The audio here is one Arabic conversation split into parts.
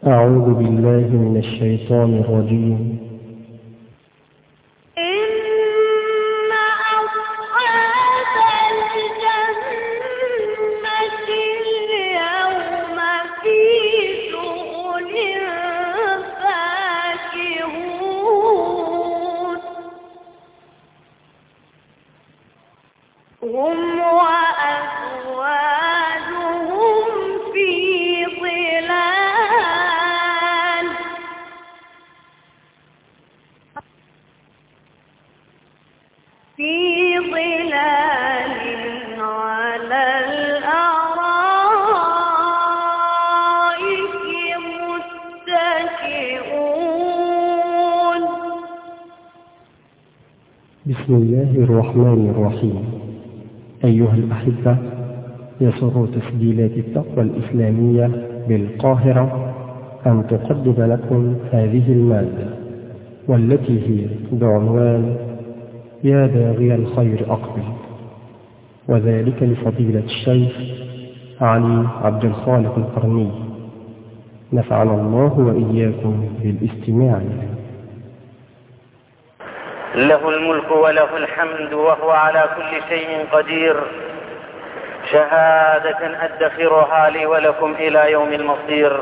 أعوذ بالله من الشيطان الرجيم. إن أصحاب الجنة اليوم في شغل فاكهون هم وأزواجهم في ظلال على الأرائك متكئون. بسم الله الرحمن الرحيم. أيها الأحبة، يسر تسجيلات التقوى الإسلامية بالقاهرة أن تقدم لكم هذه المادة، والتي هي بعنوان يا باغي الخير أقبل، وذلك لفضيلة الشيخ علي عبد الخالق القرني، نفعنا الله وإياكم بالاستماع. له الملك وله الحمد وهو على كل شيء قدير، شهادة أدخرها لي ولكم إلى يوم المصير،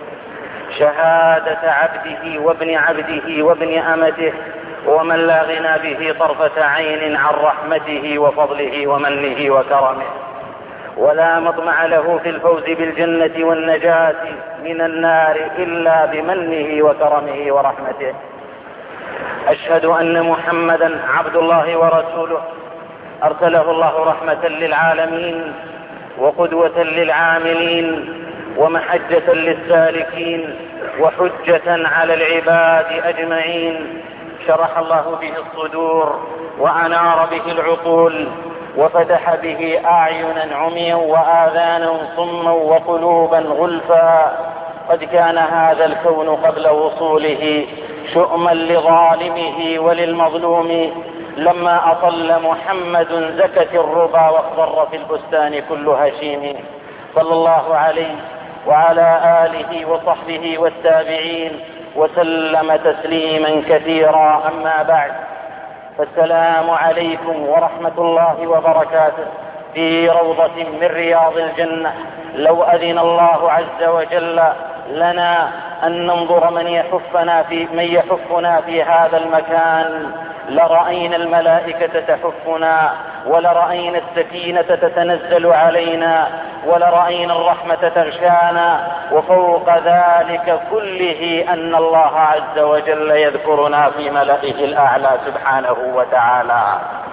شهادة عبده وابن عبده وابن أمته ومن لا غنى به طرفة عين عن رحمته وفضله ومنه وكرمه، ولا مطمع له في الفوز بالجنة والنجاة من النار إلا بمنه وكرمه ورحمته. أشهد أن محمدا عبد الله ورسوله، أرسله الله رحمة للعالمين وقدوة للعاملين ومحجة للسالكين وحجة على العباد أجمعين. شرح الله به الصدور وأنار به العقول وفتح به أعينا عميا وآذانا صما وقلوبا غلفا. قد كان هذا الكون قبل وصوله شؤما لظالمه وللمظلوم، لما أطل محمد زكت الربا واخضر في البستان كل هشيم. صلى الله عليه وعلى آله وصحبه والتابعين وسلم تسليما كثيرا. أما بعد، فالسلام عليكم ورحمة الله وبركاته في روضة من رياض الجنة. لو أذن الله عز وجل لنا أن ننظر من يحفنا في هذا المكان لرأينا الملائكة تحفنا، ولرأينا السكينة تتنزل علينا، ولرأينا الرحمة تغشانا، وفوق ذلك كله أن الله عز وجل يذكرنا في ملائه الأعلى سبحانه وتعالى.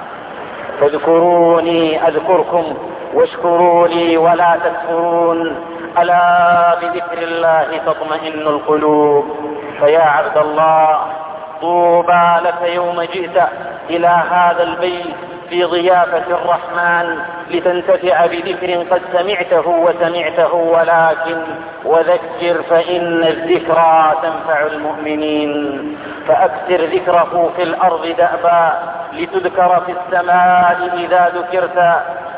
فاذكروني أذكركم واشكروا لي ولا تكفرون، ألا بذكر الله تطمئن القلوب. فيا عبد الله، طوبى لك يوم جئت إلى هذا البيت في ضيافة الرحمن لتنتفع بذكر قد سمعته، ولكن وذكر فإن الذكرى تنفع المؤمنين. فأكثر ذكره في الأرض دأبا لتذكر في السماء إذا ذكرت،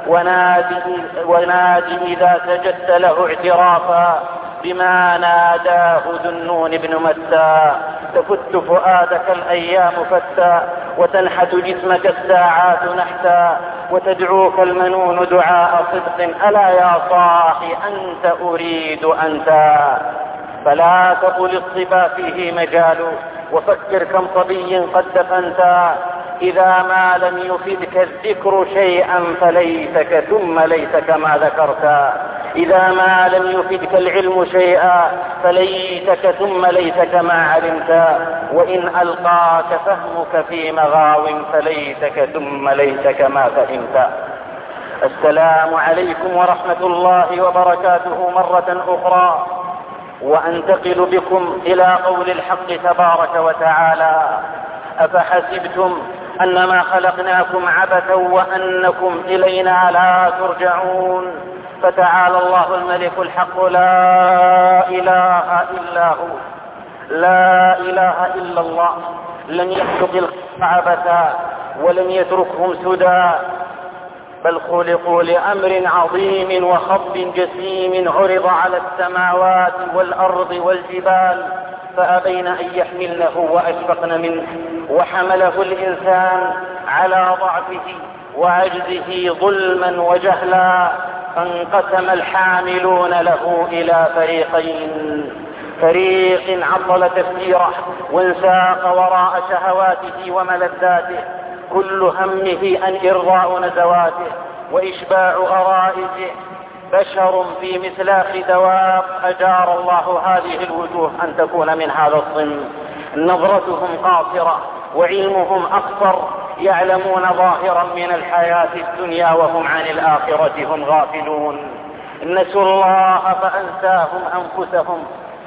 ونادي إذا سجدت له اعترافا بما ناداه ذو النون بن متى. تفت فؤادك الأيام فتا، وتنحت جسمك الساعات نحتا، وتدعوك المنون دعاء صدق. ألا يا صاحي أنت أريد أنت، فلا تقل الصبا فيه مجال، وفكر كم صبي قد دفنت. إذا ما لم يفدك الذكر شيئا فليتك ثم ليتك ما ذكرت، إذا ما لم يفدك العلم شيئا فليتك ثم ليتك ما علمت، وإن ألقاك فهمك في مغاو فليتك ثم ليتك ما فهمت. السلام عليكم ورحمة الله وبركاته مرة أخرى، وأنتقل بكم إلى قول الحق تبارك وتعالى: أفحسبتم أنما خلقناكم عبثا وأنكم إلينا لا ترجعون. فتعالى الله الملك الحق لا إله إلا هو، لا إله إلا الله. لم يخلق الخلق عبثا ولم يتركهم سدى، بل خلقوا لأمر عظيم وخط جسيم عرض على السماوات والأرض والجبال فأبين أن يحملنه وأشفقن منه، وحمله الإنسان على ضعفه وعجزه ظلما وجهلا، فانقسم الحاملون له إلى فريقين: فريق عطل تفكيره وانساق وراء شهواته وملذاته كل همه أن إرضاء نزواته وإشباع غرائزه، بشر في مسلاخ دواب أجار الله هذه الوجوه أن تكون من هذا الصنف، نظرتهم قاصرة وعلمهم أقصر، يعلمون ظاهرا من الحياة الدنيا وهم عن الآخرة هم غافلون، نسوا الله فأنساهم أنفسهم،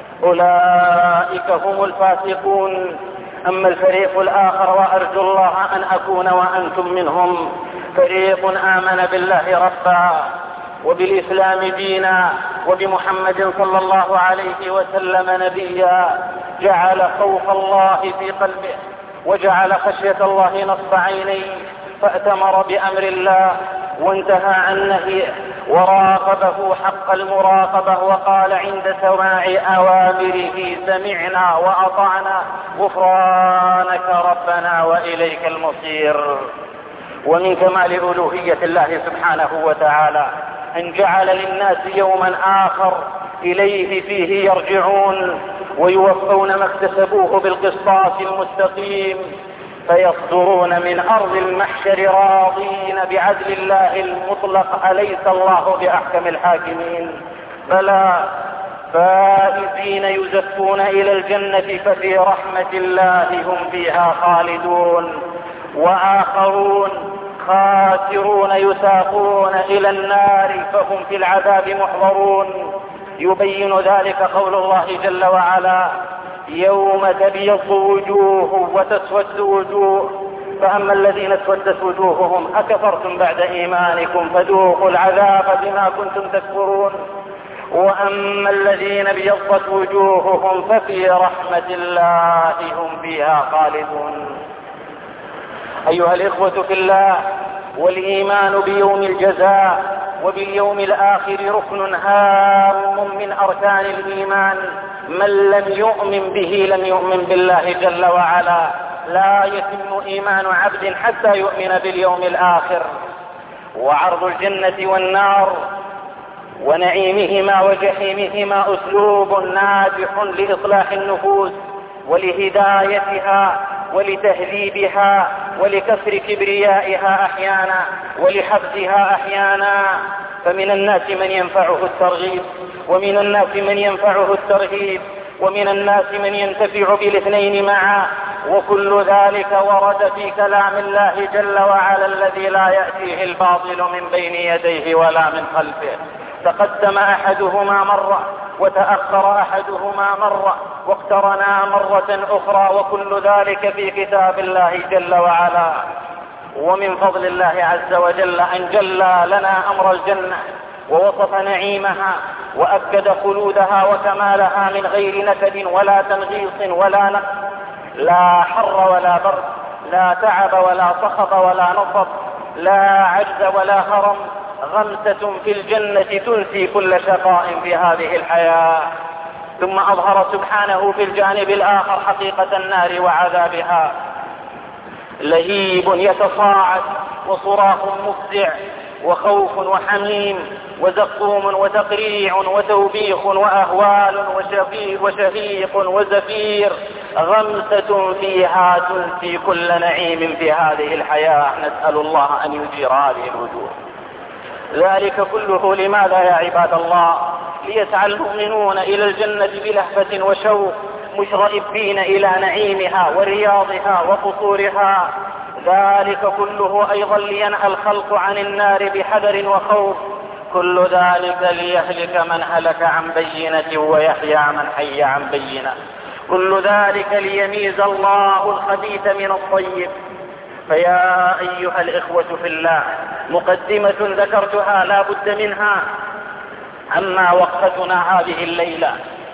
أولئك هم الفاسقون. أما الفريق الآخر وأرجو الله أن أكون وأنتم منهم، فريق آمن بالله ربا وبالإسلام دينا وبمحمد صلى الله عليه وسلم نبيا، جعل خوف الله في قلبه وجعل خشية الله نصب عينيه، فأتمر بأمر الله وانتهى عن نهيه وراقبه حق المراقبة، وقال عند سماع أوامره: سمعنا وأطعنا غفرانك ربنا وإليك المصير. ومن كمال ألوهية الله سبحانه وتعالى أن جعل للناس يوما آخر إليه فيه يرجعون ويوفون ما اكتسبوه بالقسطاس المستقيم، فيصدرون من أرض المحشر راضين بعدل الله المطلق: أليس الله بأحكم الحاكمين؟ بلى، فائزين يزفون إلى الجنة ففي رحمة الله هم فيها خالدون، وآخرون خاسرون يساقون إلى النار فهم في العذاب محضرون. يبين ذلك قول الله جل وعلا: يوم تبيض وجوه وتسود وجوه، فأما الذين اسودت وجوههم أكفرتم بعد إيمانكم فذوقوا العذاب بما كنتم تكفرون، وأما الذين ابيضت وجوههم ففي رحمة الله هم فيها خالدون. أيها الإخوة في الله، والإيمان بيوم الجزاء وباليوم الآخر ركن هام من أركان الإيمان، من لم يؤمن به لم يؤمن بالله جل وعلا. لا يتم إيمان عبد حتى يؤمن باليوم الآخر. وعرض الجنة والنار ونعيمهما وجحيمهما أسلوب ناجح لإصلاح النفوس ولهدايتها ولتهذيبها ولكسر كبريائها أحيانا ولحبسها أحيانا. فمن الناس من ينفعه الترغيب ومن الناس من ينفعه الترهيب ومن الناس من ينتفع بالاثنين معا، وكل ذلك ورد في كلام الله جل وعلا الذي لا يأتيه الباطل من بين يديه ولا من خلفه. تقدم أحدهما مرة وتأخر أحدهما مرة واقترنا مرة أخرى، وكل ذلك في كتاب الله جل وعلا. ومن فضل الله عز وجل أن جلى لنا أمر الجنة ووصف نعيمها وأكد خلودها وكمالها من غير نكد ولا تنغيص ولا نقص، لا حر ولا برد، لا تعب ولا صخب ولا نصب، لا عجز ولا هرم، غمسة في الجنة تنسي كل شقاء في هذه الحياة. ثم أظهر سبحانه في الجانب الآخر حقيقة النار وعذابها: لهيب يتصاعد وصراخ مفزع وخوف وحميم وزقوم وتقريع وتوبيخ وأهوال وشهيق وزفير، غمسة فيها تنسي كل نعيم في هذه الحياة. نسأل الله أن يجير هذه الوجوه. ذلك كله لماذا يا عباد الله؟ ليسعى المؤمنون إلى الجنة بلهفة وشوق، مشرئبين إلى نعيمها ورياضها وقصورها. ذلك كله أيضا لينهى الخلق عن النار بحذر وخوف. كل ذلك ليهلك من هلك عن بينة ويحيى من حي عن بينة. كل ذلك ليميز الله الخبيث من الطيب. فيا أيها الإخوة في الله، مقدمة ذكرتها لا بد منها. أما وقفتنا هذه الليلة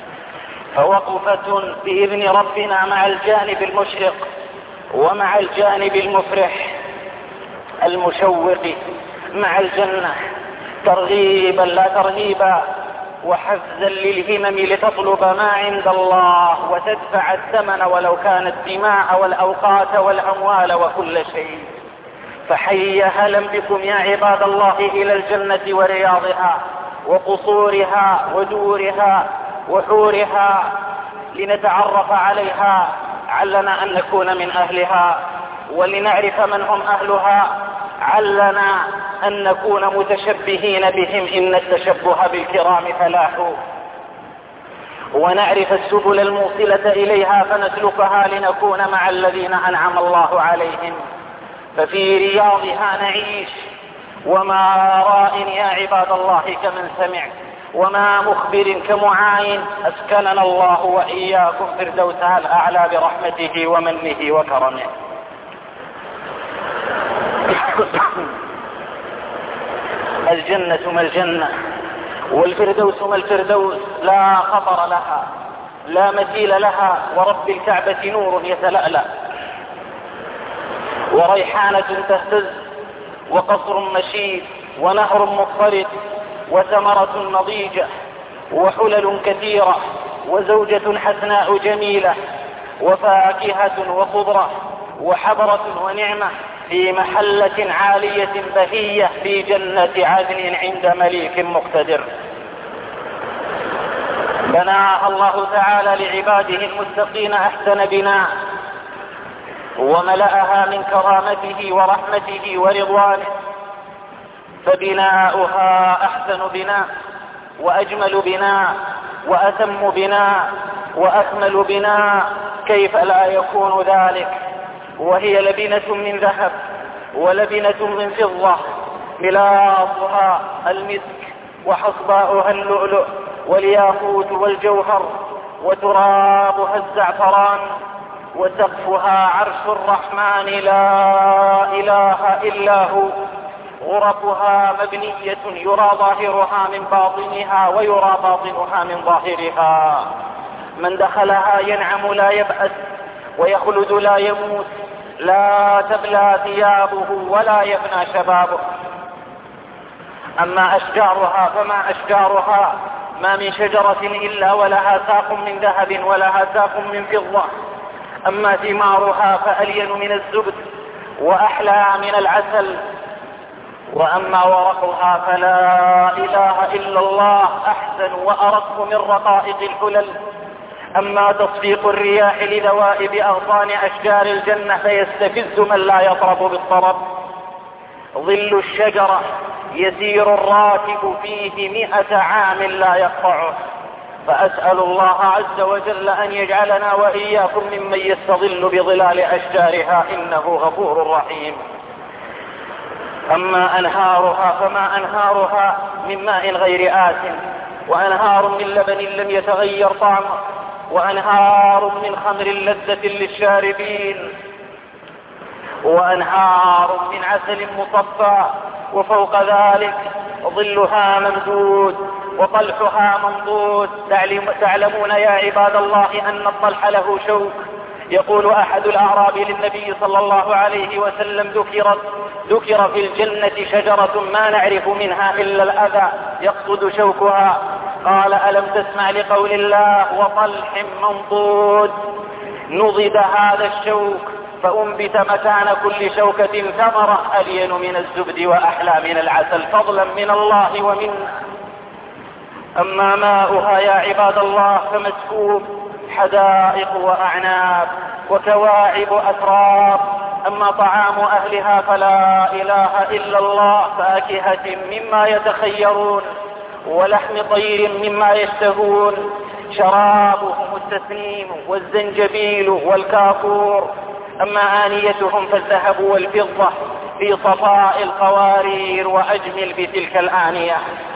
فوقفة بإذن ربنا مع الجانب المشرق ومع الجانب المفرح المشوق مع الجنة، ترغيبا لا ترهيبا، وحفزا للهمم لتطلب ما عند الله وتدفع الثمن ولو كان الدماء والأوقات والأموال وكل شيء. فحي هلا بكم يا عباد الله إلى الجنة ورياضها وقصورها ودورها وحورها، لنتعرف عليها، علنا أن نكون من أهلها، ولنعرف من هم أهلها، علنا أن نكون متشبهين بهم، إن التشبه بالكرام فلاح، ونعرف السبل الموصلة إليها فنسلكها لنكون مع الذين أنعم الله عليهم. ففي رياضها نعيش، وما راء يا عباد الله كمن سمع، وما مخبر كمعاين، أسكننا الله وإياكم فردوسها الأعلى برحمته ومنه وكرمه. الجنة ما الجنة، والفردوس ما الفردوس، لا خطر لها لا مثيل لها، ورب الكعبة نور يتلألأ، وريحانة تهتز، وقصر مشيد، ونهر مضطرد، وثمرة نضيجة، وحلل كثيرة، وزوجة حسناء جميلة، وفاكهة وخضرة، وحبرة ونعمة، في محلة عالية بهية في جنة عدن عند مليك مقتدر. بناها الله تعالى لعباده المتقين أحسن بناء، وملأها من كرامته ورحمته ورضوانه، فبناؤها أحسن بناء، وأجمل بناء، وأتم بناء، وأكمل بناء، كيف لا يكون ذلك؟ وهي لبنة من ذهب ولبنة من فضة، ملاطها المسك، وحصباؤها اللؤلؤ والياقوت والجوهر، وترابها الزعفران، وسقفها عرش الرحمن لا إله إلا هو. غرفها مبنية يرى ظاهرها من باطنها ويرى باطنها من ظاهرها. من دخلها ينعم لا يبأس، ويخلد لا يموت، لا تبلى ثيابه ولا يفنى شبابه. أما أشجارها فما أشجارها، ما من شجرة إلا ولها ساق من ذهب ولها ساق من فضة. أما ثمارها فألين من الزبد وأحلى من العسل. وأما ورقها فلا إله إلا الله، أحسن وأرق من رقائق الحلل. أما تصفيق الرياح لذوائب أغصان أشجار الجنة فيستفز من لا يطرب بالطرب. ظل الشجرة يسير الراكب فيه 100 عام لا يقطعه. فأسأل الله عز وجل أن يجعلنا وإياكم ممن يستظل بظلال أشجارها، إنه غفور رحيم. أما أنهارها فما أنهارها من ماء غير آسن، وأنهار من لبن لم يتغير طعمه، وأنهار من خمر لذة للشاربين، وأنهار من عسل مصفى، وفوق ذلك ظلها ممدود وطلحها منضود. تعلمون يا عباد الله أن الطلح له شوك. يقول أحد الأعراب للنبي صلى الله عليه وسلم: ذكر في الجنة شجرة ما نعرف منها إلا الأذى يقصد شوكها. قال: ألم تسمع لقول الله: وطلح منضود؟ نضد هذا الشوك فأنبت مكان كل شوكة ثمرة ألين من الزبد وأحلى من العسل، فضلا من الله ومنا. أما ماؤها يا عباد الله فمسكوب، حدائق وأعناب وكواعب أتراب. أما طعام أهلها فلا إله إلا الله، فاكهة مما يتخيرون، ولحم طير مما يشتهون. شرابهم التسنيم والزنجبيل والكافور. أما آنيتهم فالذهب والفضة في صفاء القوارير، وأجمل بتلك الآنية.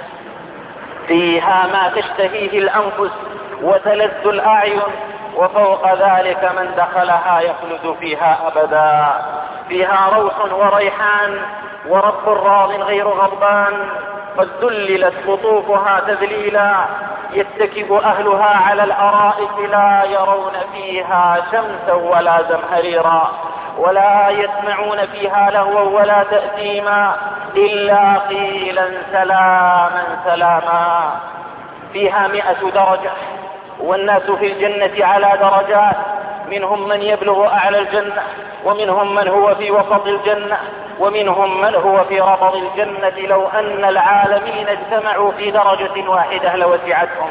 فيها ما تشتهيه الأنفس وتلذ الأعين، وفوق ذلك من دخلها يخلد فيها أبدا. فيها روح وريحان ورب راض غير غضبان. قد ذللت قطوفها تذليلا، يتكب أهلها على الأرائك لا يرون فيها شمسا ولا زمهريرا، ولا يسمعون فيها لهوا ولا تأثيما. إلا قيلا سلاما سلاما. فيها 100 درجة، والناس في الجنة على درجات، منهم من يبلغ أعلى الجنة، ومنهم من هو في وسط الجنة، ومنهم من هو في ربض الجنة. لو أن العالمين اجتمعوا في درجة واحدة لوسعتهم.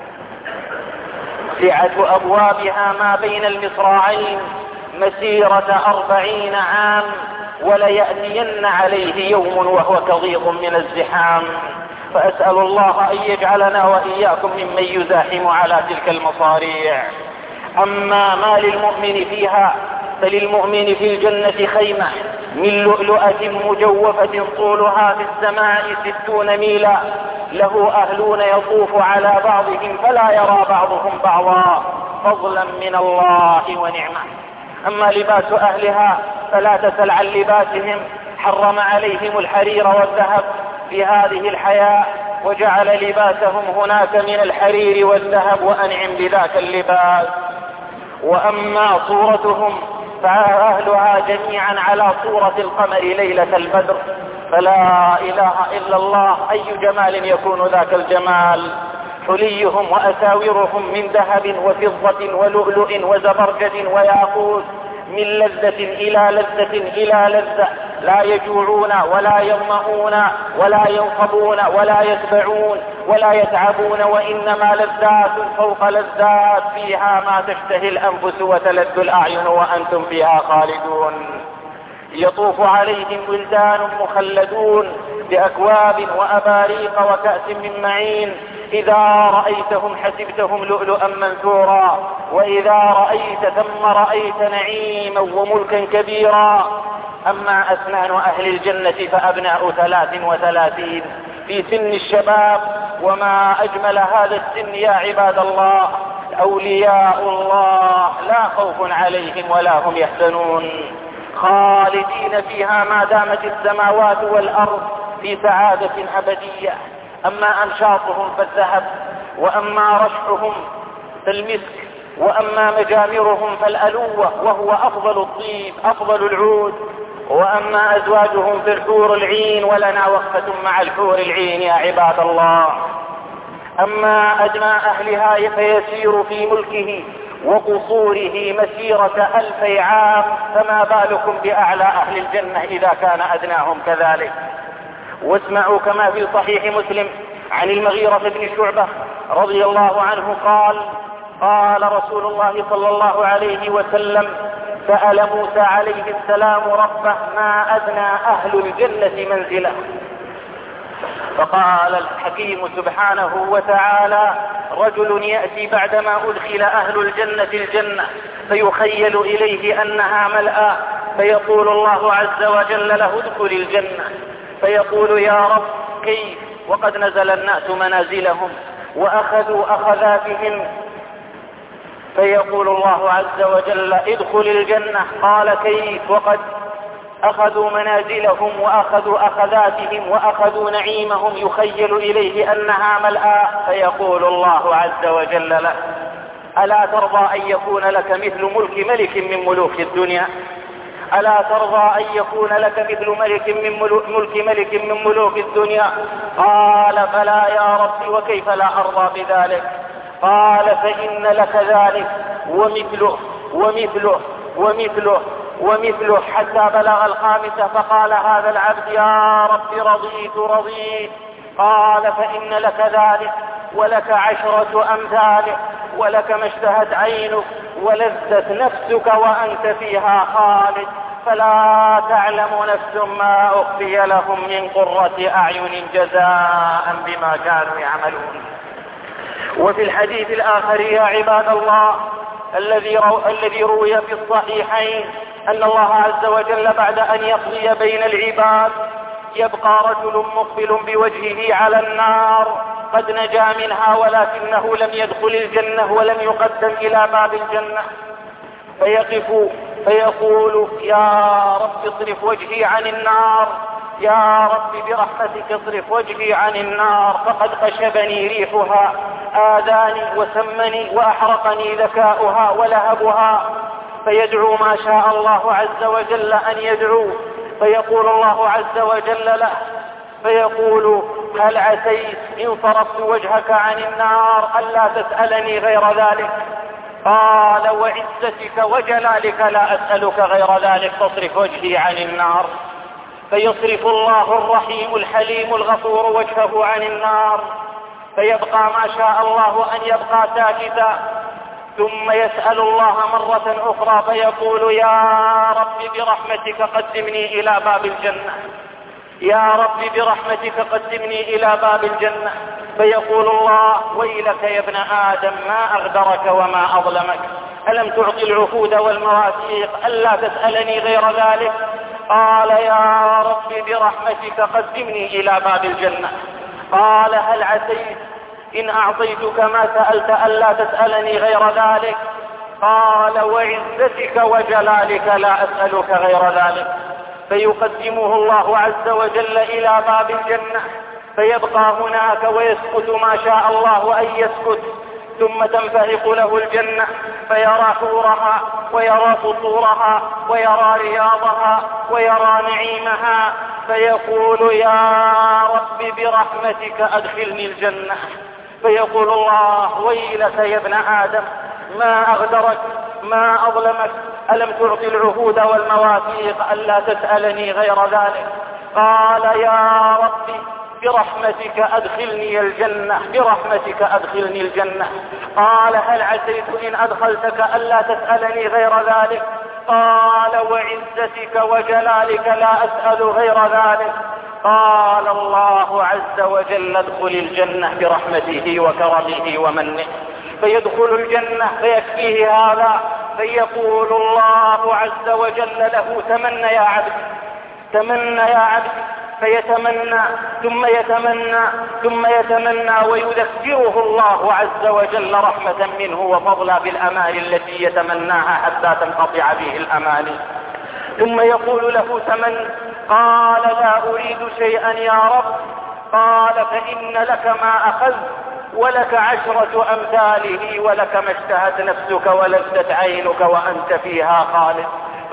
سعة أبوابها ما بين المصراعين مسيرة 40 عام، وليأتين عليه يوم وهو كضيق من الزحام. فأسأل الله أن يجعلنا وإياكم ممن يزاحم على تلك المصاريع. أما ما للمؤمن فيها، فللمؤمن في الجنة خيمة من لؤلؤة مجوفة طولها في السماء 60 ميلا، له أهلون يطوف على بعضهم فلا يرى بعضهم بعضا، فضلا من الله ونعمة. أما لباس أهلها فلا تسل عن لباسهم، حرم عليهم الحرير والذهب في هذه الحياة، وجعل لباسهم هناك من الحرير والذهب، وأنعم بذاك اللباس. وأما صورتهم فأهلها جميعا على صورة القمر ليلة البدر، فلا إله إلا الله، أي جمال يكون ذاك الجمال. حليهم وأساورهم من ذهب وفضة ولؤلؤ وزبرجد وياقوت، من لذة إلى لذة إلى لذة، لا يجوعون ولا يظمؤون ولا ينصبون ولا يتبعون ولا يتعبون، وإنما لذات فوق لذات، فيها ما تشتهي الأنفس وتلذ الأعين وأنتم فيها خالدون. يطوف عليهم ولدان مخلدون بأكواب وأباريق وكأس من معين، إذا رأيتهم حسبتهم لؤلؤا منثورا، وإذا رأيت ثم رأيت نعيما وملكا كبيرا. أما أسنان أهل الجنة فأبناء 33 في سن الشباب، وما أجمل هذا السن يا عباد الله. أولياء الله لا خوف عليهم ولا هم يحزنون، خالدين فيها ما دامت السماوات والأرض في سعادة أبدية. أما أنشاطهم فالذهب، وأما رشحهم فالمسك، وأما مجامرهم فالألوة وهو أفضل الطيب أفضل العود، وأما أزواجهم فالحور العين، ولنا وقفة مع الحور العين يا عباد الله. أما أدنى أهلها فيسير في ملكه وقصوره مسيرة 1000 عام، فما بالكم بأعلى أهل الجنة إذا كان أدناهم كذلك. واسمعوا كما في صحيح مسلم عن المغيرة بن شعبة رضي الله عنه قال: قال رسول الله صلى الله عليه وسلم: سأل موسى عليه السلام ربه ما أدنى أهل الجنة منزله، فقال الحكيم سبحانه وتعالى: رجل يأتي بعدما أدخل أهل الجنة الجنة فيخيل إليه أنها ملأى، فيقول الله عز وجل له: ادخل الجنة. فيقول: يا رب كيف وقد نزل الناس منازلهم وأخذوا أخذاتهم؟ فيقول الله عز وجل: ادخل الجنة. قال: كيف وقد أخذوا منازلهم وأخذوا أخذاتهم وأخذوا نعيمهم يخيل إليه أنها ملأى؟ فيقول الله عز وجل له: ألا ترضى أن يكون لك مثل ملك ملك من ملوك الدنيا؟ ألا ترضى أن يكون لك مثل ملك ملك من ملوك الدنيا؟ قال: بلى يا رب، وكيف لا أرضى بذلك؟ قال: فإن لك ذلك ومثله ومثله ومثله ومثله، حتى بلغ 5. فقال هذا العبد: يا رب رضيت. قال: فإن لك ذلك ولك 10 أمثاله، ولك ما اشتهت عينك ولذت نفسك وأنت فيها خالد، فلا تعلم نفس ما أخفي لهم من قرة أعين جزاء بما كانوا يعملون. وفي الحديث الآخر يا عباد الله الذي روي في الصحيحين أن الله عز وجل بعد أن يقضي بين العباد يبقى رجل مقبل بوجهه على النار قد نجا منها، ولكنه لم يدخل الجنة ولم يقدم إلى باب الجنة، فيقف فيقول: يا رب اصرف وجهي عن النار، يا رب برحمتك اصرف وجهي عن النار، فقد خشبني ريحها، آذاني وسمني وأحرقني ذكاؤها ولهبها. فيدعو ما شاء الله عز وجل أن يدعو، فيقول الله عز وجل له، فيقول: هل عسيت إن صرفت وجهك عن النار ألا تسألني غير ذلك؟ قال: وعزتك وجلالك لا أسألك غير ذلك، فاصرف وجهي عن النار. فيصرف الله الرحيم الحليم الغفور وجهه عن النار، فيبقى ما شاء الله أن يبقى ساكتا، ثم يسأل الله مرة أخرى فيقول: يا رب برحمتك قدمني إلى باب الجنة، يا رب برحمتك قدمني إلى باب الجنة. فيقول الله: ويلك يا ابن آدم، ما أغدرك وما أظلمك، ألم تعطي العهود والمواثيق ألا تسألني غير ذلك؟ قال: يا رب برحمتك قدمني إلى باب الجنة. قال: هل عسيت إن أعطيتك ما سألت ألا تسألني غير ذلك؟ قال: وعزتك وجلالك لا أسألك غير ذلك. فيقدمه الله عز وجل إلى باب الجنة، فيبقى هناك ويسكت ما شاء الله أن يسكت، ثم تنفرق له الجنة فيرى حورها ويرى قصورها ويرى رياضها ويرى نعيمها، فيقول: يا رب برحمتك أدخلني الجنة. فيقول الله: ويلك يا ابن آدم، ما أغدرك ما أظلمك، ألم تعطي العهود والمواثيق ألا تسألني غير ذلك؟ قال: يا رب برحمتك أدخلني الجنة، برحمتك أدخلني الجنة. قال: هل عسيت إن أدخلتك ألا تسألني غير ذلك؟ قال: وعزتك وجلالك لا أسأل غير ذلك. قال الله عز وجل: ادخل الجنة برحمته وكرمه ومنه. فيدخل الجنة فيكفيه هذا، فيقول الله عز وجل له: تمنى يا عبد، تمنى يا عبد. فيتمنى ثم يتمنى ثم يتمنى، ويذكره الله عز وجل رحمة منه وفضلا بالأمال التي يتمناها حتى تنقطع به الأمال. ثم يقول له: تمن. قال: لا أريد شيئا يا رب. قال: فإن لك ما أخذت ولك 10 أمثاله، ولك ما اشتهت نفسك ولذت عينك وأنت فيها خالد،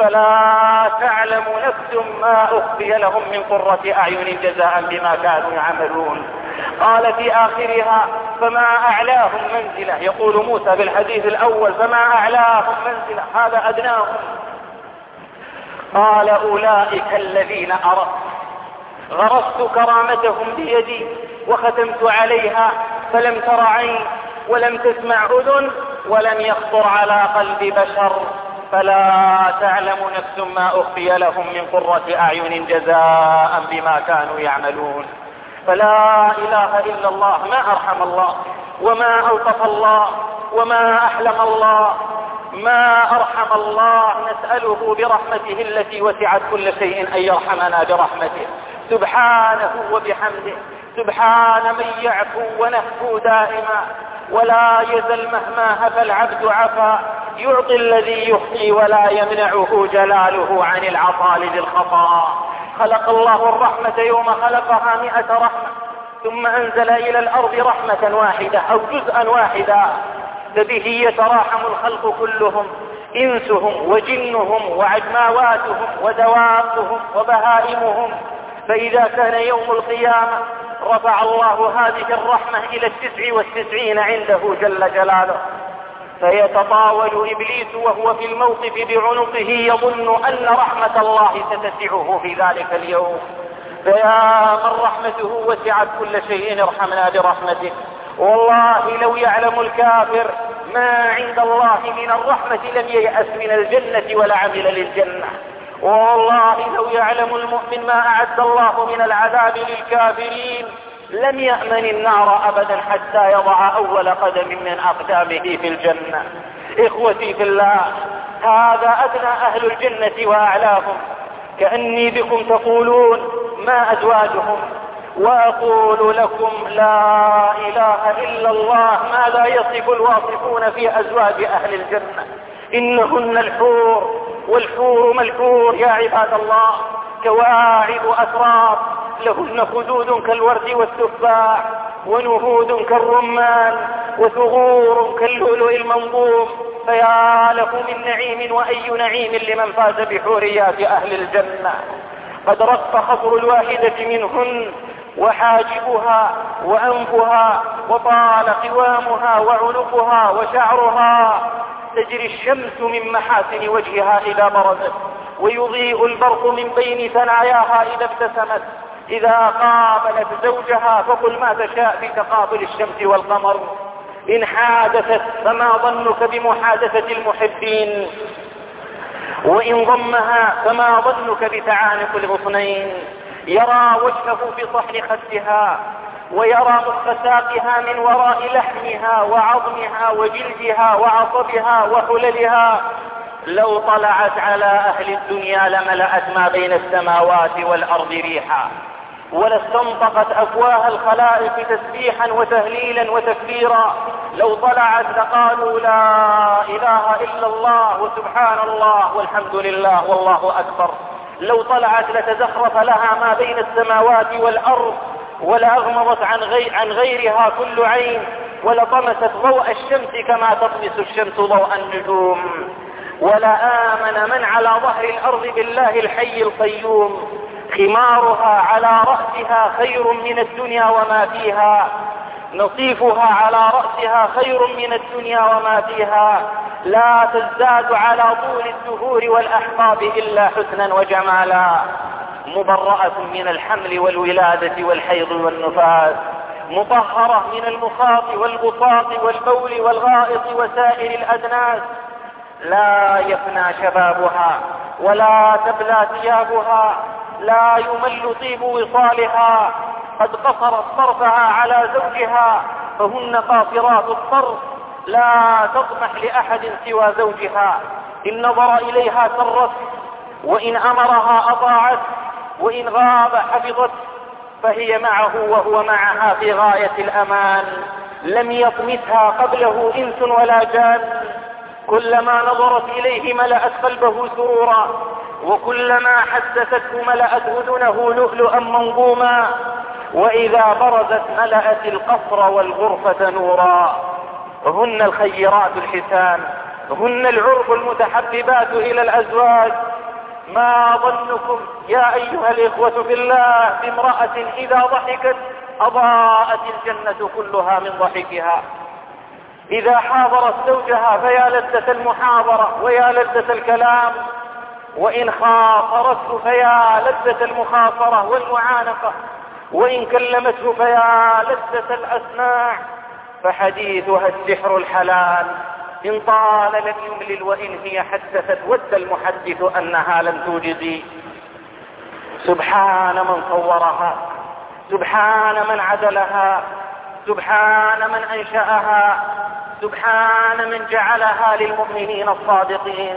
فلا تعلم نفس ما أخفي لهم من قرة أعين جزاء بما كانوا يعملون. قال في آخرها: فما أعلاهم منزلة، يقول موسى في الحديث الأول: فما أعلاهم منزلة، هذا أدناهم. قال: أولئك الذين غرست كرامتهم بيدي وختمت عليها، فلم تر عين ولم تسمع أذن ولم يخطر على قلب بشر، فلا تعلم نفس ما أخفي لهم من قرة أعين جزاء بما كانوا يعملون. فلا إله إلا الله، ما أرحم الله وما ألطف الله وما أحلم الله، ما أرحم الله. نسأله برحمته التي وسعت كل شيء أن يرحمنا برحمته سبحانه وبحمده. سبحان من يعفو ونهفو دائما، ولا يزل مهما هفى العبد عفا، يعطي الذي يخطي ولا يمنعه جلاله عن العطاء للخطا. خلق الله الرحمة يوم خلقها 100 رحمة، ثم أنزل إلى الأرض رحمة واحدة أو جزءا واحدا، فبه يتراحم الخلق كلهم، إنسهم وجنهم وعجماواتهم ودوابهم وبهائمهم. فإذا كان يوم القيامة رفع الله هذه الرحمة إلى 99 عنده جل جلاله، فيتطاول إبليس وهو في الموقف بعنقه يظن أن رحمة الله ستسعه في ذلك اليوم. فيا من رحمته وسعت كل شيء ارحمنا برحمته. والله لو يعلم الكافر ما عند الله من الرحمة لم ييأس من الجنة ولا عمل للجنة. والله لو يعلم المؤمن ما أعد الله من العذاب للكافرين لم يأمن النار أبدا حتى يضع أول قدم من أقدامه في الجنة. إخوتي في الله، هذا أدنى أهل الجنة وأعلاهم. كأني بكم تقولون: ما أزواجهم؟ وأقول لكم: لا إله إلا الله. ماذا يصف الواصفون في أزواج أهل الجنة؟ إنهن الحور، والحور ملحور يا عباد الله، كواعب أتراب، لهن خدود كالورد والتفاح، ونهود كالرمان، وثغور كاللؤلؤ المنضوم. فيا له من نعيم، وأي نعيم لمن فاز بحوريات أهل الجنة. قد رق خصر الواحدة منهن وحاجبها وأنفها وطال قوامها وعنقها وشعرها. تجري الشمس من محاسن وجهها إذا برزت، ويضيء البرق من بين ثناياها إذا ابتسمت. إذا قابلت زوجها فقل ما تشاء في تقابل الشمس والقمر. إن حادثت فما ظنك بمحادثة المحبين، وإن ضمها فما ظنك بتعانق الغصنين. يرى وجهه في صحن خدها، ويرى مخ ساقها من وراء لحمها وعظمها وجلدها وعصبها وحللها. لو طلعت على أهل الدنيا لملأت ما بين السماوات والأرض ريحا، ولاستنطقت أفواه الخلائق تسبيحا وتهليلا وتكبيرا. لو طلعت لقالوا لا إله إلا الله وسبحان الله والحمد لله والله أكبر. لو طلعت لتزخرف لها ما بين السماوات والأرض، ولأغمضت عن غيرها كل عين، ولطمست ضوء الشمس كما تطمس الشمس ضوء النجوم. ولآمن من على ظهر الأرض بالله الحي القيوم. خمارها على رأسها خير من الدنيا وما فيها، نصيفها على رأسها خير من الدنيا وما فيها. لا تزداد على طول الدهور والأحقاب إلا حسنا وجمالا. مبرأة من الحمل والولادة والحيض والنفاس، مطهرة من المخاط والبساط والبول والغائط وسائر الأدناس. لا يفنى شبابها ولا تبلى ثيابها، لا يمل طيب وصالها. قد قصرت طرفها على زوجها، فهن قاصرات الطرف، لا تطمح لأحد سوى زوجها. إن نظر إليها سرت، وإن أمرها أطاعت، وإن غاب حفظت. فهي معه وهو معها في غاية الأمان. لم يطمثها قبله إنس ولا جان. كلما نظرت إليه ملأت قلبه سرورا، وكلما حدثته ملأت أذنه لؤلؤا منظوما. وإذا برزت ملأت القصر والغرفة نورا. هن الخيرات الحسان، هن العرب المتحببات إلى الأزواج. ما ظنكم يا أيها الإخوة في الله بامرأة إذا ضحكت أضاءت الجنة كلها من ضحكها. إذا حاضرت زوجها فيا لذة المحاضرة ويا لذة الكلام، وإن خاصرته فيا لذة المخاصرة والمعانقة، وإن كلمته فيا لذة الأسماع. فحديثها السحر الحلال، إن طال لم يملل، وإن هي حدثت ود المحدث أنها لم توجد. سبحان من صورها، سبحان من عدلها، سبحان من أنشأها، سبحان من جعلها للمؤمنين الصادقين.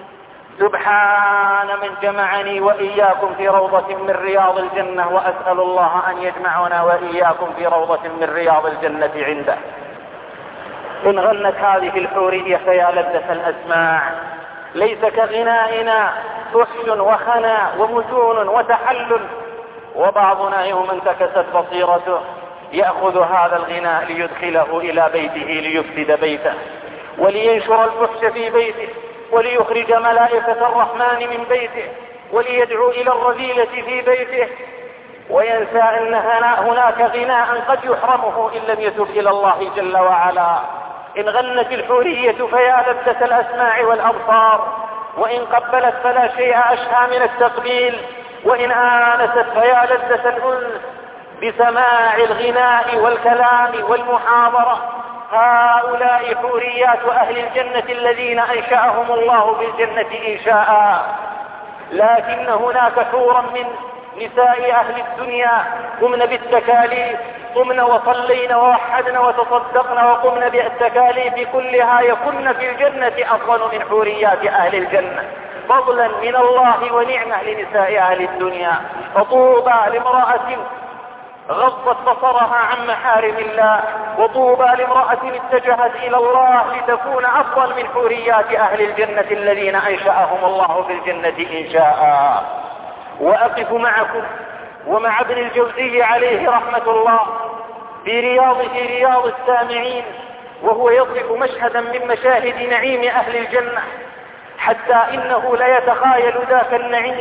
سبحان من جمعني وإياكم في روضة من رياض الجنة، وأسأل الله أن يجمعنا وإياكم في روضة من رياض الجنة عنده. إن غنت هذه الحورية فيا لذة الأسماع. ليس كغنائنا فحش وخنا ومجون وتحلل. وبعضنا يوم انتكست بصيرته يأخذ هذا الغناء ليدخله إلى بيته ليفسد بيته، ولينشر الفحش في بيته، وليخرج ملائكة الرحمن من بيته، وليدعو إلى الرذيلة في بيته، وينسى أن هناك غناء قد يحرمه إن لم يتب إلى الله جل وعلا. إن غنت الحورية فيا لذة الأسماع والأبصار، وإن قبلت فلا شيء أشهى من التقبيل، وإن آنست فيا لذة الأنس بسماع الغناء والكلام والمحاضرة. هؤلاء حوريات أهل الجنة الذين أنشأهم الله بالجنة إنشاء. لكن هناك حورا من نساء أهل الدنيا قمن بالتكاليف، قمن وصلين ووحدن وتصدقن وقمن بالتكاليف كلها، يكن في الجنة أفضل من حوريات أهل الجنة، فضلا من الله ونعمة لنساء أهل الدنيا. فطوبى لامرأة غضت بصرها عن محارم الله، وطوبى لامرأة اتجهت إلى الله لتكون أفضل من حوريات أهل الجنة الذين أنشأهم الله في الجنة إنشاء. وأقف معكم ومع ابن الجوزي عليه رحمة الله في رياض السامعين، وهو يصف مشهدا من مشاهد نعيم أهل الجنة، حتى إنه لا يتخايل ذاك النعيم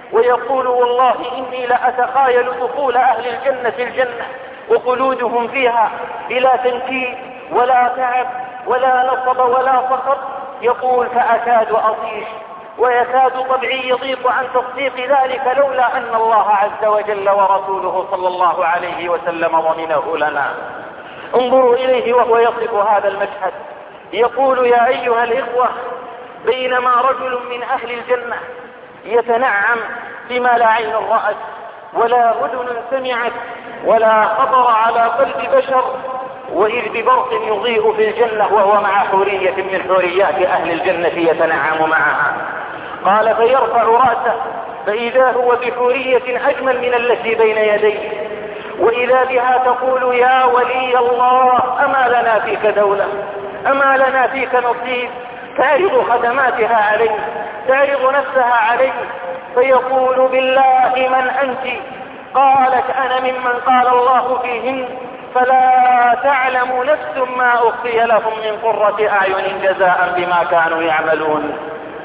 ويقول والله إني لأتخايل دخول أهل الجنة في الجنة وخلودهم فيها بلا تنكيل ولا تعب ولا نصب ولا سخط. يقول فأكاد أطيش ويكاد طبعي يضيق عن تصديق ذلك لولا أن الله عز وجل ورسوله صلى الله عليه وسلم ضمنه لنا. انظروا إليه وهو يصف هذا المشهد، يقول يا أيها الإخوة بينما رجل من أهل الجنة يتنعم بما لا عين رأت ولا أذن سمعت ولا خطر على قلب بشر، وإذ ببرق يضيء في الجنة وهو مع حورية من حوريات أهل الجنة يتنعم معها. قال فيرفع رأسه فإذا هو بحورية أجمل من التي بين يديه، وإذا بها تقول يا ولي الله أما لنا فيك دولة، أما لنا فيك نصيب، تعرض خدماتها عليه، تعرض نفسها عليه، فيقول بالله من أنت؟ قالت أنا ممن قال الله فيهن فلا تعلم نفس ما أخفي لهم من قرة أعين جزاء بما كانوا يعملون.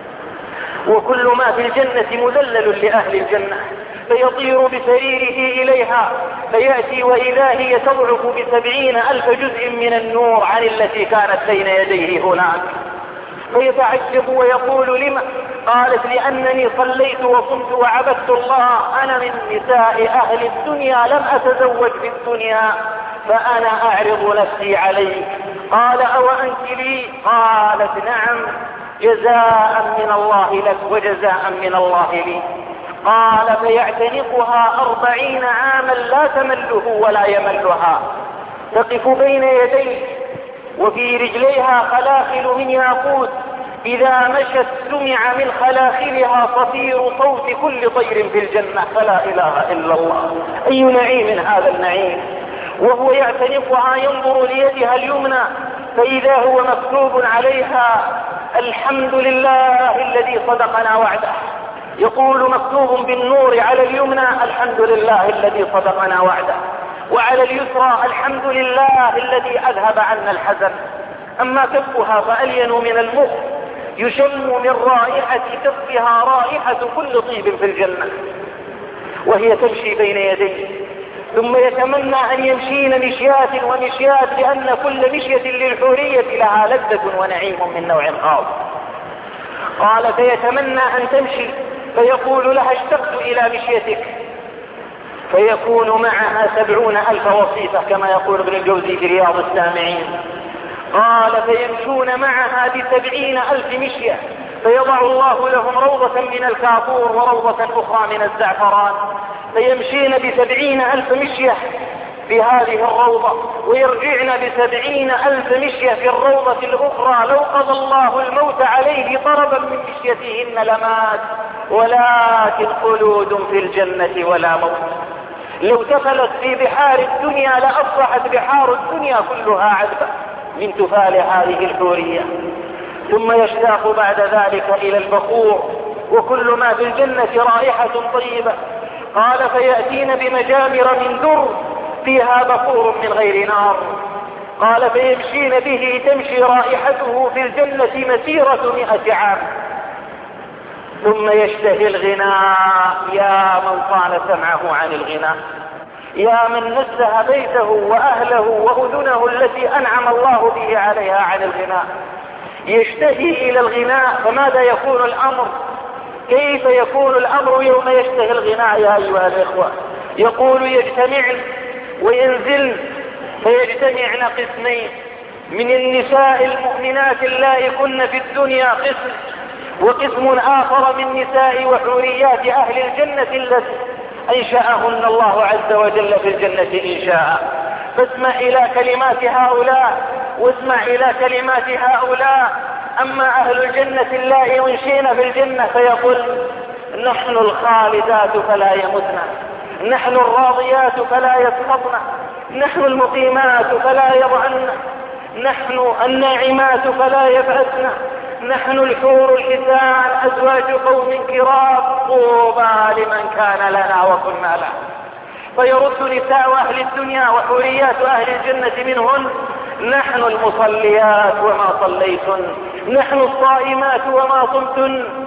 وكل ما في الجنة مذلل لأهل الجنة، فيطير بسريره إليها فيأتي وإذا هي تضعف ب70,000 جزء من النور عن التي كانت بين يديه هناك، فيتعجب ويقول لما؟ قالت لأنني صليت وصمت وعبدت الله، أنا من نساء أهل الدنيا لم أتزوج في الدنيا فأنا أعرض نفسي عليك. قال أو أنت لي؟ قالت نعم، جزاء من الله لك وجزاء من الله لي. قال فيعتنقها 40 عاما لا تمله ولا يملها، تقف بين يديه وفي رجليها خلاخل من ياقوت، إذا مشت سمع من خلاخلها صفير صوت كل طير في الجنة، فلا إله إلا الله. أي نعيم هذا النعيم. وهو يعتنقها ينظر ليدها اليمنى فإذا هو مكتوب عليها الحمد لله الذي صدقنا وعده، يقول مكتوب بالنور على اليمنى الحمد لله الذي صدقنا وعده، وعلى اليسرى الحمد لله الذي أذهب عنا الحزن. أما كفها فألين من المخ، يشم من رائحة كفها رائحة كل طيب في الجنة وهي تمشي بين يديه، ثم يتمنى أن يمشين مشيات ومشيات، لأن كل مشية للحورية لها لذة ونعيم من نوع خاص. قال فيتمنى أن تمشي فيقول لها اشتقت إلى مشيتك، فيكون معها 70,000 وصيفة كما يقول ابن الجوزي في رياض السامعين. قال فيمشون معها ب70,000 مشية، فيضع الله لهم روضة من الكافور وروضة أخرى من الزعفران، فيمشين ب70,000 مشية في هذه الروضة ويرجعن ب70,000 مشية في الروضة الأخرى. لو قضى الله الموت عليه طربا من مشيتهن لمات، ولكن خلود في الجنة ولا موت. لو تفلت في بحار الدنيا لأصبحت بحار الدنيا كلها عذبا من تفال هذه الحورية. ثم يشتاق بعد ذلك إلى البخور، وكل ما في الجنة رائحة طيبة. قال فيأتين بمجامر من در فيها بخور من غير نار. قال فيمشين به تمشي رائحته في الجنة مسيرة 100 عام. ثم يشتهي الغناء، يا من طال سمعه عن الغناء، يا من نزه بيته وأهله وأذنه التي أنعم الله به عليها عن الغناء. يشتهي إلى الغناء، فماذا يكون الأمر؟ كيف يكون الأمر يوم يشتهي الغناء يا أيها الإخوة؟ يقول يجتمعن وينزلن، فيجتمعن قسمين من النساء المؤمنات اللائي كن في الدنيا قسم، وقسم آخر من نساء وحوريات أهل الجنة التي أنشأهن الله عز وجل في الجنة إنشاء. فاسمع إلى كلمات هؤلاء واسمع إلى كلمات هؤلاء. أما أهل الجنة اللائي ينشئن في الجنة فيقول نحن الخالدات فلا يمتن، نحن الراضيات فلا يسقطن، نحن المقيمات فلا يضعن، نحن الناعمات فلا يبعثن، نحن الحور الحسان أزواج قوم كرام، طوبى لمن كان لنا وكنا له. فيرد نساء أهل الدنيا وحوريات أهل الجنة منهن نحن المصليات وما صليتن، نحن الصائمات وما صمتن،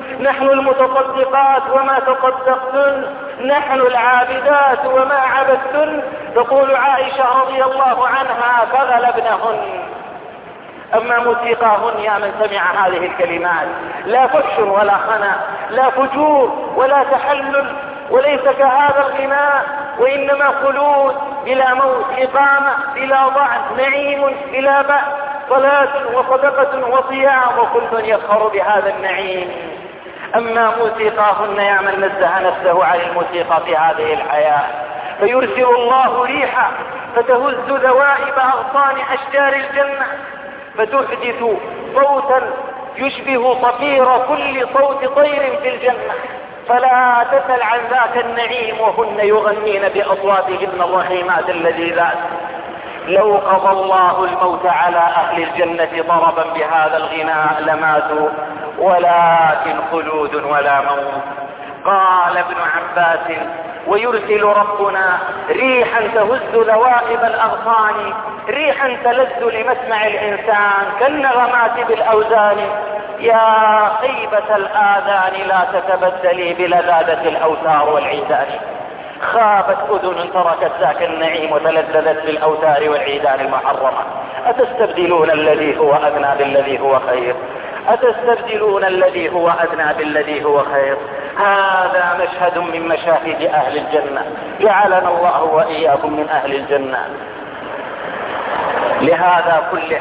نحن المتصدقات وما تصدقتن، نحن العابدات وما عبدتن. تقول عائشة رضي الله عنها: فغلبنهن. أما موسيقاهن يا من سمع هذه الكلمات، لا فحش ولا خنا، لا فجور ولا تحلل، وليس كهذا الغناء، وإنما خلود بلا موت، إقامة بلا ضعف، نعيم بلا بأس، صلاة وصدقة وصيام، وكل يفخر بهذا النعيم. أما موسيقاهن يا من نزه نفسه عن الموسيقى في هذه الحياة، فيرسل الله ريحا فتهز ذوائب أغصان أشجار الجنة، فتحدث صوتا يشبه صفير كل صوت طير في الجنة، فلا تسل عن ذاك النعيم وهن يغنين بأصواتهن الرحيمات اللذيذات. لو قضى الله الموت على أهل الجنة ضربا بهذا الغناء لماتوا، ولكن خلود ولا موت. قال ابن عباس: ويرسل ربنا ريحا تهز ذوائب الأغصان، ريحا تلذ لمسمع الإنسان كالنغمات بالأوزان. يا خيبة الآذان لا تتبدلي بلذاذة الأوتار والعيدان. خابت أذن تركت ذاك النعيم وتلذذت بالأوتار والعيدان المحرمة. أتستبدلون الذي هو أدنى بالذي هو خير؟ أتستبدلون الذي هو أدنى بالذي هو خير؟ هذا مشهد من مشاهد أهل الجنة، جعلنا الله وإياكم من أهل الجنة. لهذا كله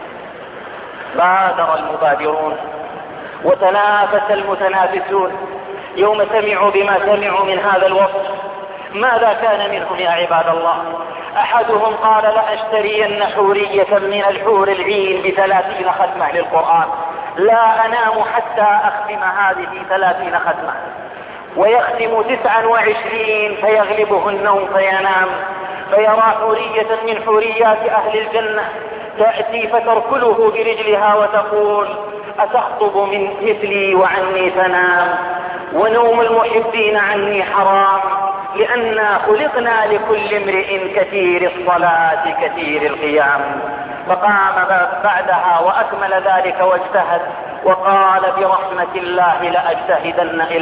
بادر المبادرون وتنافس المتنافسون يوم سمعوا بما سمعوا من هذا الوصف. ماذا كان منهم يا عباد الله؟ أحدهم قال: لأشترين حورية من الحور العين ب30 ختمة للقرآن، لا أنام حتى أختم هذه 30 ختمة. ويختم 29 فيغلبه النوم فينام، فيرى حورية من حوريات أهل الجنة تأتي فتركله برجلها وتقول: أتخطب من مثلي وعني تنام؟ ونوم المحبين عني حرام، لأننا خلقنا لكل امرئ كثير الصلاة كثير القيام. فقام بعدها وأكمل ذلك واجتهد وقال: برحمة الله لأجتهدن إلى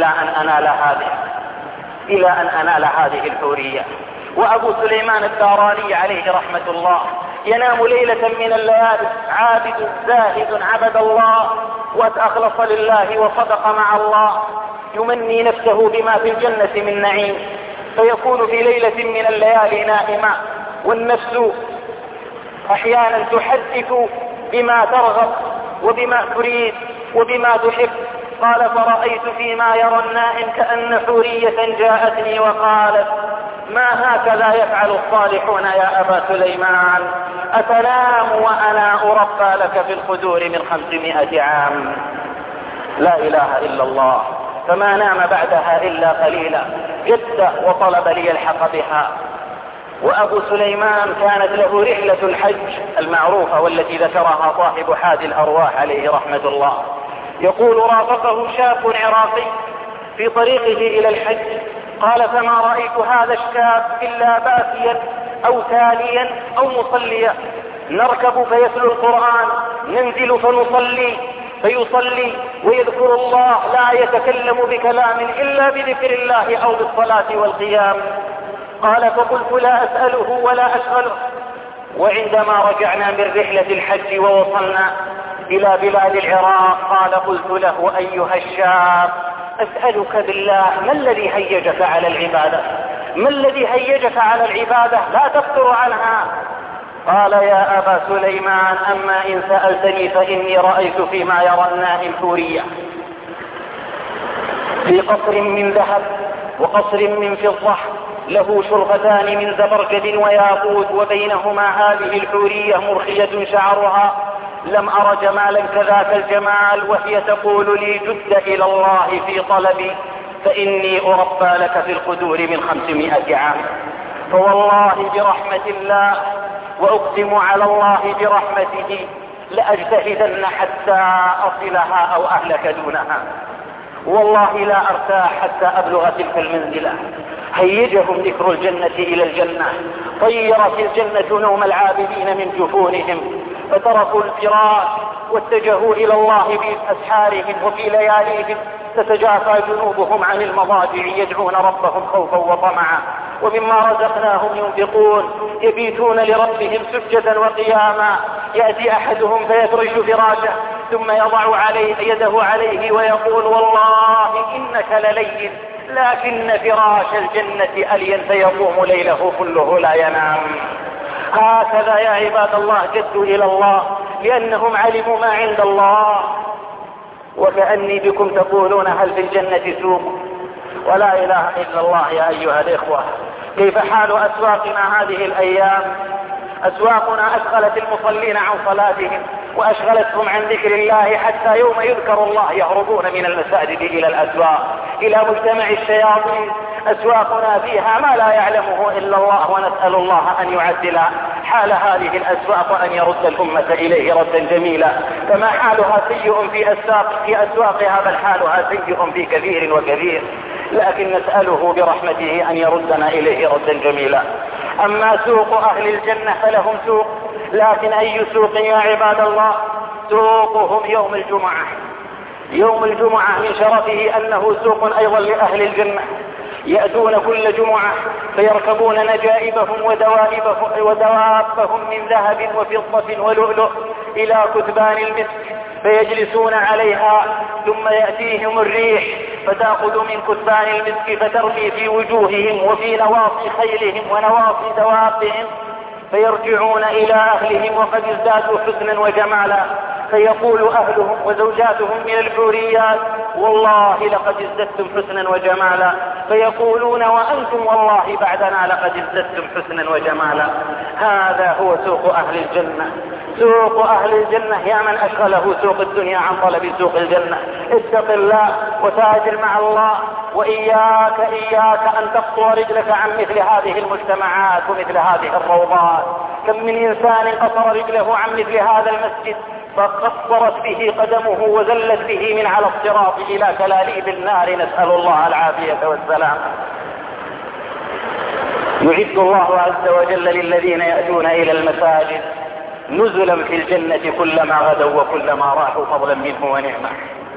أن أنال هذه الحورية. وأبو سليمان الداراني عليه رحمة الله ينام ليلة من الليالي عابد زاهد عبد الله وأخلص لله وصدق مع الله، يمني نفسه بما في الجنة من نعيم، فيكون في ليلة من الليالي نائما، والنفس أحيانا تحدث بما ترغب وبما تريد وبما تحب. قال: فرأيت فيما يرى النائم كأن حورية جاءتني وقالت: ما هكذا يفعل الصالحون يا أبا سليمان، أتنام وأنا أربى لك في الخدور من 500 عام. لا إله إلا الله. فما نام بعدها إلا قليلا، جد وطلب ليلحق بها. وأبو سليمان كانت له رحلة الحج المعروفة والتي ذكرها صاحب حاد الأرواح عليه رحمة الله. يقول: رافقه شاب عراقي في طريقه إلى الحج، قال: فما رأيت هذا الشاب إلا باكيا أو تاليا أو مصليا، نركب فيتلو القرآن، ننزل فنصلي فيصلي ويذكر الله، لا يتكلم بكلام إلا بذكر الله أو بالصلاة والقيام. قال: فقلت: لا أسأله ولا أشغله. وعندما رجعنا من رحلة الحج ووصلنا إلى بلاد العراق قال: قلت له: أيها الشاب، أسألك بالله، ما الذي هيجك على العبادة؟ ما الذي هيجك على العبادة لا تفتر عنها؟ قال: يا أبا سليمان، أما إن سألتني فإني رأيت فيما يرى النائم حورية في قصر من ذهب وقصر من فضة، له شرفتان من زبرجد وياقوت، وبينهما هذه الحورية مرخية شعرها، لم أر جمالا كذاك الجمال، وهي تقول لي: جد إلى الله في طلبي فإني أربى لك في القدور من 500 عام. فوالله برحمة الله، وأقسم على الله برحمته، لأجتهدن حتى أصلها أو أهلك دونها، والله لا أرتاح حتى أبلغ تلك المنزلة. هيجهم ذكر الجنة إلى الجنة، طيرت الجنة نوم العابدين من جفونهم، فتركوا الفراش واتجهوا إلى الله بأسحارهم وفي لياليهم، تتجافى جنوبهم عن المضاجع يدعون ربهم خوفا وطمعا ومما رزقناهم ينفقون يبيتون لربهم سجدا وقياما. يأتي أحدهم فيفرش فراشه ثم يضع يده عليه ويقول والله إنك للين لكن فراش الجنة ألين فيقوم ليله كله لا ينام. هكذا يا عباد الله جدوا إلى الله لأنهم علموا ما عند الله. وكأني بكم تقولون هل في الجنة سوق؟ ولا إله إلا الله يا أيها الإخوة. كيف حال أسواقنا هذه الأيام؟ أسواقنا أشغلت المصلين عن صلاتهم وأشغلتهم عن ذكر الله حتى يوم يذكر الله يهربون من المساجد إلى الأسواق إلى مجتمع الشياطين. أسواقنا فيها ما لا يعلمه إلا الله ونسأل الله أن يعدل حال هذه الأسواق وأن يرد الأمة إليه ردا جميلا. فما حالها سيء في أسواقها بل حالها سيء في كثير وكثير، لكن نسأله برحمته أن يردنا إليه ردا جميلا. أما سوق أهل الجنة فلهم سوق، لكن أي سوق يا عباد الله؟ سوقهم يوم الجمعة. يوم الجمعة من شرفه أنه سوق أيضا لأهل الجنة. يأتون كل جمعة فيركبون نجائبهم ودوابهم من ذهب وفضة ولؤلؤ إلى كثبان المسك فيجلسون عليها، ثم يأتيهم الريح فتأخذ من كثبان المسك فترمي في وجوههم وفي نواصي خيلهم ونواصي دوابهم، فيرجعون إلى أهلهم وقد ازدادوا حسنا وجمالا. فيقول أهلهم وزوجاتهم من الحوريات والله لقد ازددتم حسنا وجمالا، فيقولون وأنتم والله بعدنا لقد ازددتم حسنا وجمالا. هذا هو سوق أهل الجنة. سوق أهل الجنة يا من أشغله سوق الدنيا عن طلب سوق الجنة، اتق الله وتاجر مع الله، وإياك أن تقطع رجلك عن مثل هذه المجتمعات ومثل هذه الروضات. كم من إنسان قصر رجله عن مثل هذا المسجد فقصرت به قدمه وزلت به من على الصراط إلى كلاليب النار، نسأل الله العافية والسلام. يعد الله عز وجل للذين يأتون إلى المساجد نزلا في الجنة كلما غدوا وكلما راحوا فضلا منه ونعمة.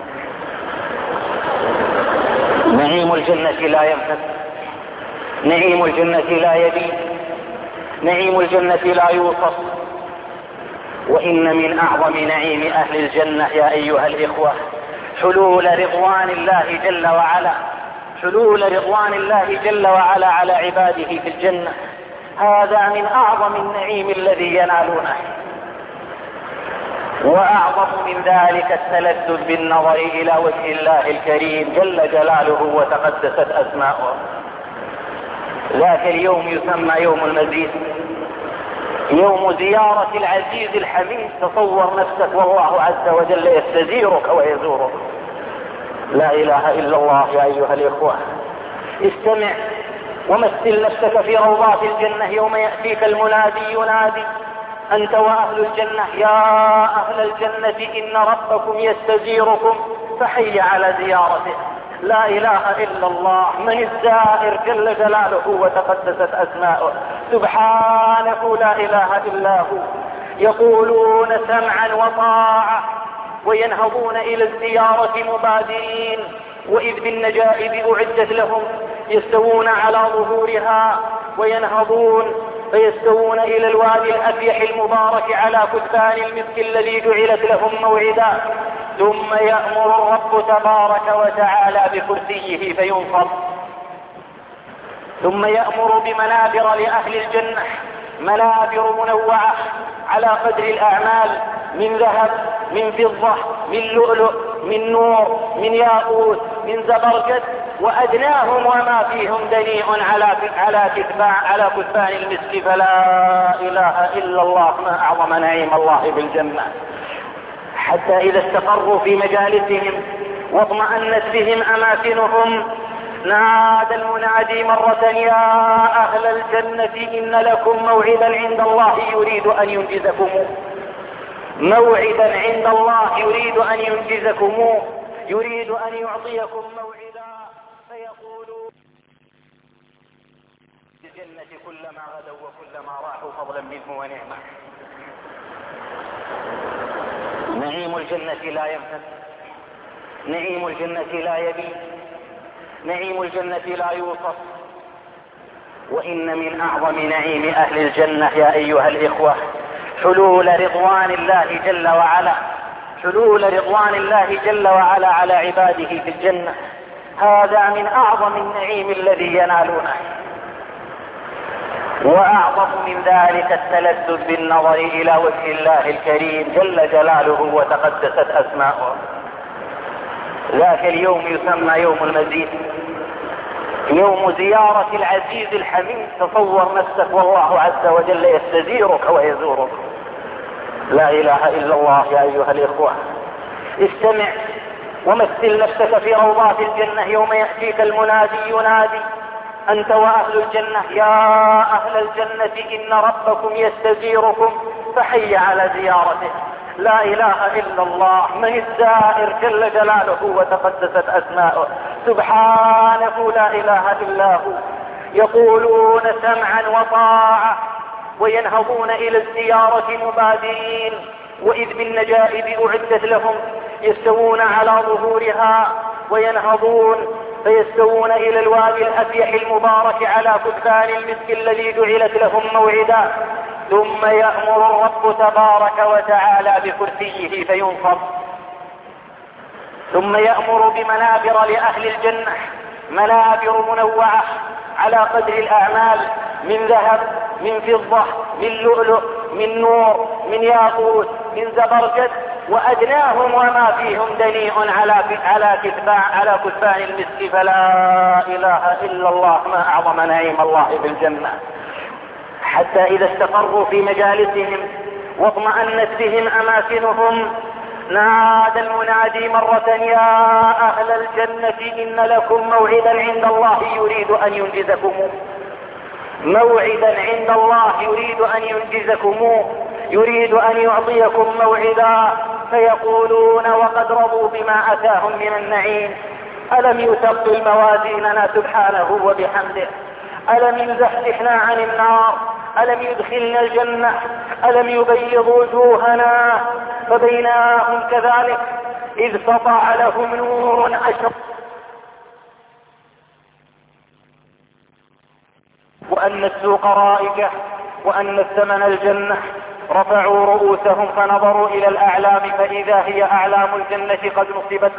نعيم الجنة لا ينفد، نعيم الجنة لا يبيد، نعيم الجنة لا يوصف. وإن من أعظم نعيم أهل الجنة يا أيها الإخوة حلول رضوان الله جل وعلا، حلول رضوان الله جل وعلا على عباده في الجنة. هذا من أعظم النعيم الذي ينالونه. وأعظم من ذلك التلذذ بالنظر إلى وجه الله الكريم جل جلاله وتقدست أسماؤه. ذاك اليوم يسمى يوم المزيد، يوم زيارة العزيز الحميد. تصور نفسك والله عز وجل يستزيرك ويزورك. لا إله إلا الله يا أيها الإخوة. استمع ومثل نفسك في روضات الجنة يوم يأتيك المنادي ينادي أنت وأهل الجنة يا أهل الجنة إن ربكم يستزيركم فحي على زيارته. لا إله إلا الله. من الزائر جل جلاله وتقدست أسماؤه سبحانه لا إله إلا هو. يقولون سمعا وطاعة وينهضون إلى الزيارة مبادرين، وإذ بالنجائب أعدت لهم يستوون على ظهورها وينهضون فيستوون إلى الوادي الأفيح المبارك على كثبان المسك الذي جعلت لهم موعدا. ثم يأمر الرب تبارك وتعالى بكرسيه فينصب، ثم يأمر بمنابر لأهل الجنة، منابر منوعة على قدر الأعمال، من ذهب، من فضة، من لؤلؤ، من نور، من ياقوت، من زبرجد، وأدناهم وما فيهم دنيء على كثبان المسك. فلا إله إلا الله. ما أعظم نعيم الله بالجنة. حتى إذا استقروا في مجالسهم واطمأنت بهم أماكنهم نادى المنادي مرة يا أهل الجنة إن لكم موعدا عند الله يريد أن ينجزكم، موعدا عند الله يريد أن ينجزكم، يريد أن يعطيكم موعدا. فيقولوا الجنة كلما غدوا وكلما راحوا فضلا منه ونعمة. نعيم الجنة لا ينفد، نعيم الجنة لا يبيد، نعيم الجنة لا يوصف. وإن من أعظم نعيم أهل الجنة يا أيها الإخوة حلول رضوان الله جل وعلا، حلول رضوان الله جل وعلا على عباده في الجنة. هذا من أعظم النعيم الذي ينالونه. وأعظم من ذلك التلذذ بالنظر إلى وجه الله الكريم جل جلاله وتقدست أسماؤه. ذاك اليوم يسمى يوم المزيد، يوم زيارة العزيز الحميد. تصور نفسك والله عز وجل يستزيرك ويزورك. لا إله إلا الله يا أيها الإخوة. استمع ومثل نفسك في روضات الجنة يوم يأتيك المنادي ينادي أنت وأهل الجنة: يا أهل الجنة إن ربكم يستزيركم فحي على زيارته. لا إله إلا الله. من الزائر جل جلاله وتقدست أسماؤه سبحانه لا إله إلا هو. يقولون سمعا وطاعة وينهضون إلى الزيارة مبادرين، وإذ بالنجائب أعدت لهم يستوون على ظهورها وينهضون فيستوون إلى الوادي الأفيح المبارك على كتبان المسك الذي جعلت لهم موعدا. ثم يأمر الرب تبارك وتعالى بكرسيه فينصب، ثم يأمر بمنابر لأهل الجنة، منابر منوعة على قدر الأعمال، من ذهب، من فضة، من لؤلؤ، من نور، من ياقوت، من زبرجد، وأدناهم وما فيهم دنيء على كتبان المسك. فلا إله إلا الله. ما أعظم نعيم الله بالجنة. حتى إذا استقروا في مجالسهم واطمأنت بهم أماكنهم نادى المنادي مرة: يا أهل الجنة إن لكم موعدا عند الله يريد أن ينجزكم. موعدا عند الله يريد أن ينجزكم، يريد أن يعطيكم موعدا. فيقولون وقد رضوا بما أتاهم من النعيم: ألم يثقل موازيننا سبحانه وبحمده؟ ألم يزحزحنا عن النار؟ ألم يدخلنا الجنة؟ ألم يبيض وجوهنا؟ فبينهم كذلك إذ سطع لهم نور أشرق وأن السوق رائجة وأن الثمن الجنة. رفعوا رؤوسهم فنظروا إلى الأعلام فإذا هي أعلام الجنة قد نصبت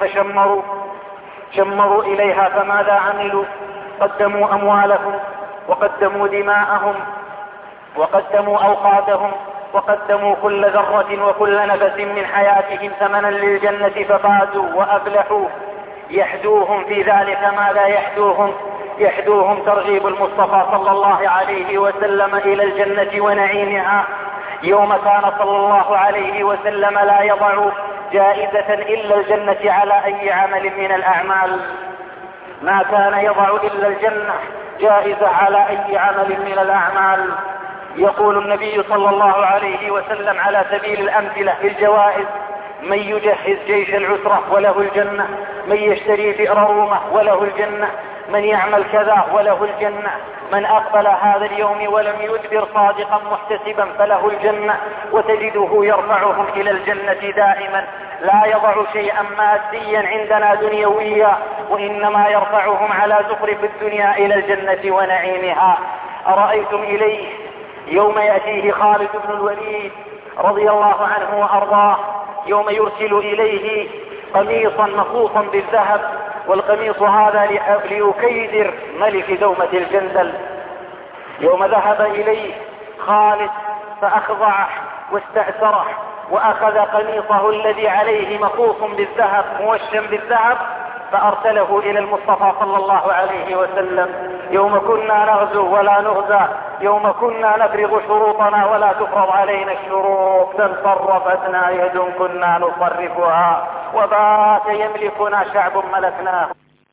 شمروا إليها. فماذا عملوا؟ قدموا أموالهم وقدموا دماءهم وقدموا أوقاتهم وقدموا كل ذرة وكل نفس من حياتهم ثمنا للجنة ففازوا وأفلحوا. يحدوهم في ذلك ماذا يحدوهم؟ يحدوهم ترغيب المصطفى صلى الله عليه وسلم إلى الجنة ونعيمها. يوم كان صلى الله عليه وسلم لا يضع جائزة إلا الجنة على أي عمل من الأعمال. ما كان يضع إلا الجنة جائزة على أي عمل من الأعمال. يقول النبي صلى الله عليه وسلم على سبيل الأمثلة في الجوائز: من يجهز جيش العسرة وله الجنة، من يشتري بئر رومة وله الجنة، من يعمل كذا وله الجنة، من أقبل هذا اليوم ولم يدبر صادقا محتسبا فله الجنة. وتجده يرفعهم إلى الجنة دائما، لا يضع شيئا ماديا عندنا دنيويا، وإنما يرفعهم على زخرف الدنيا إلى الجنة ونعيمها. أرأيتم إليه يوم يأتيه خالد بن الوليد رضي الله عنه وأرضاه، يوم يرسل إليه قميصا مخوصا بالذهب، والقميص هذا ليكيدر ملك دومة الجندل. يوم ذهب إليه خالد فأخضعه واستأثره وأخذ قميصه الذي عليه مخوص بالذهب موشم بالذهب فأرسله إلى المصطفى صلى الله عليه وسلم: يوم كنا نغزو ولا نغزى، يوم كنا نفرض شروطنا ولا تفرض علينا الشروط، فانصرفتنا يد كنا نصرفها، وبات يملكنا شعب ملكناه.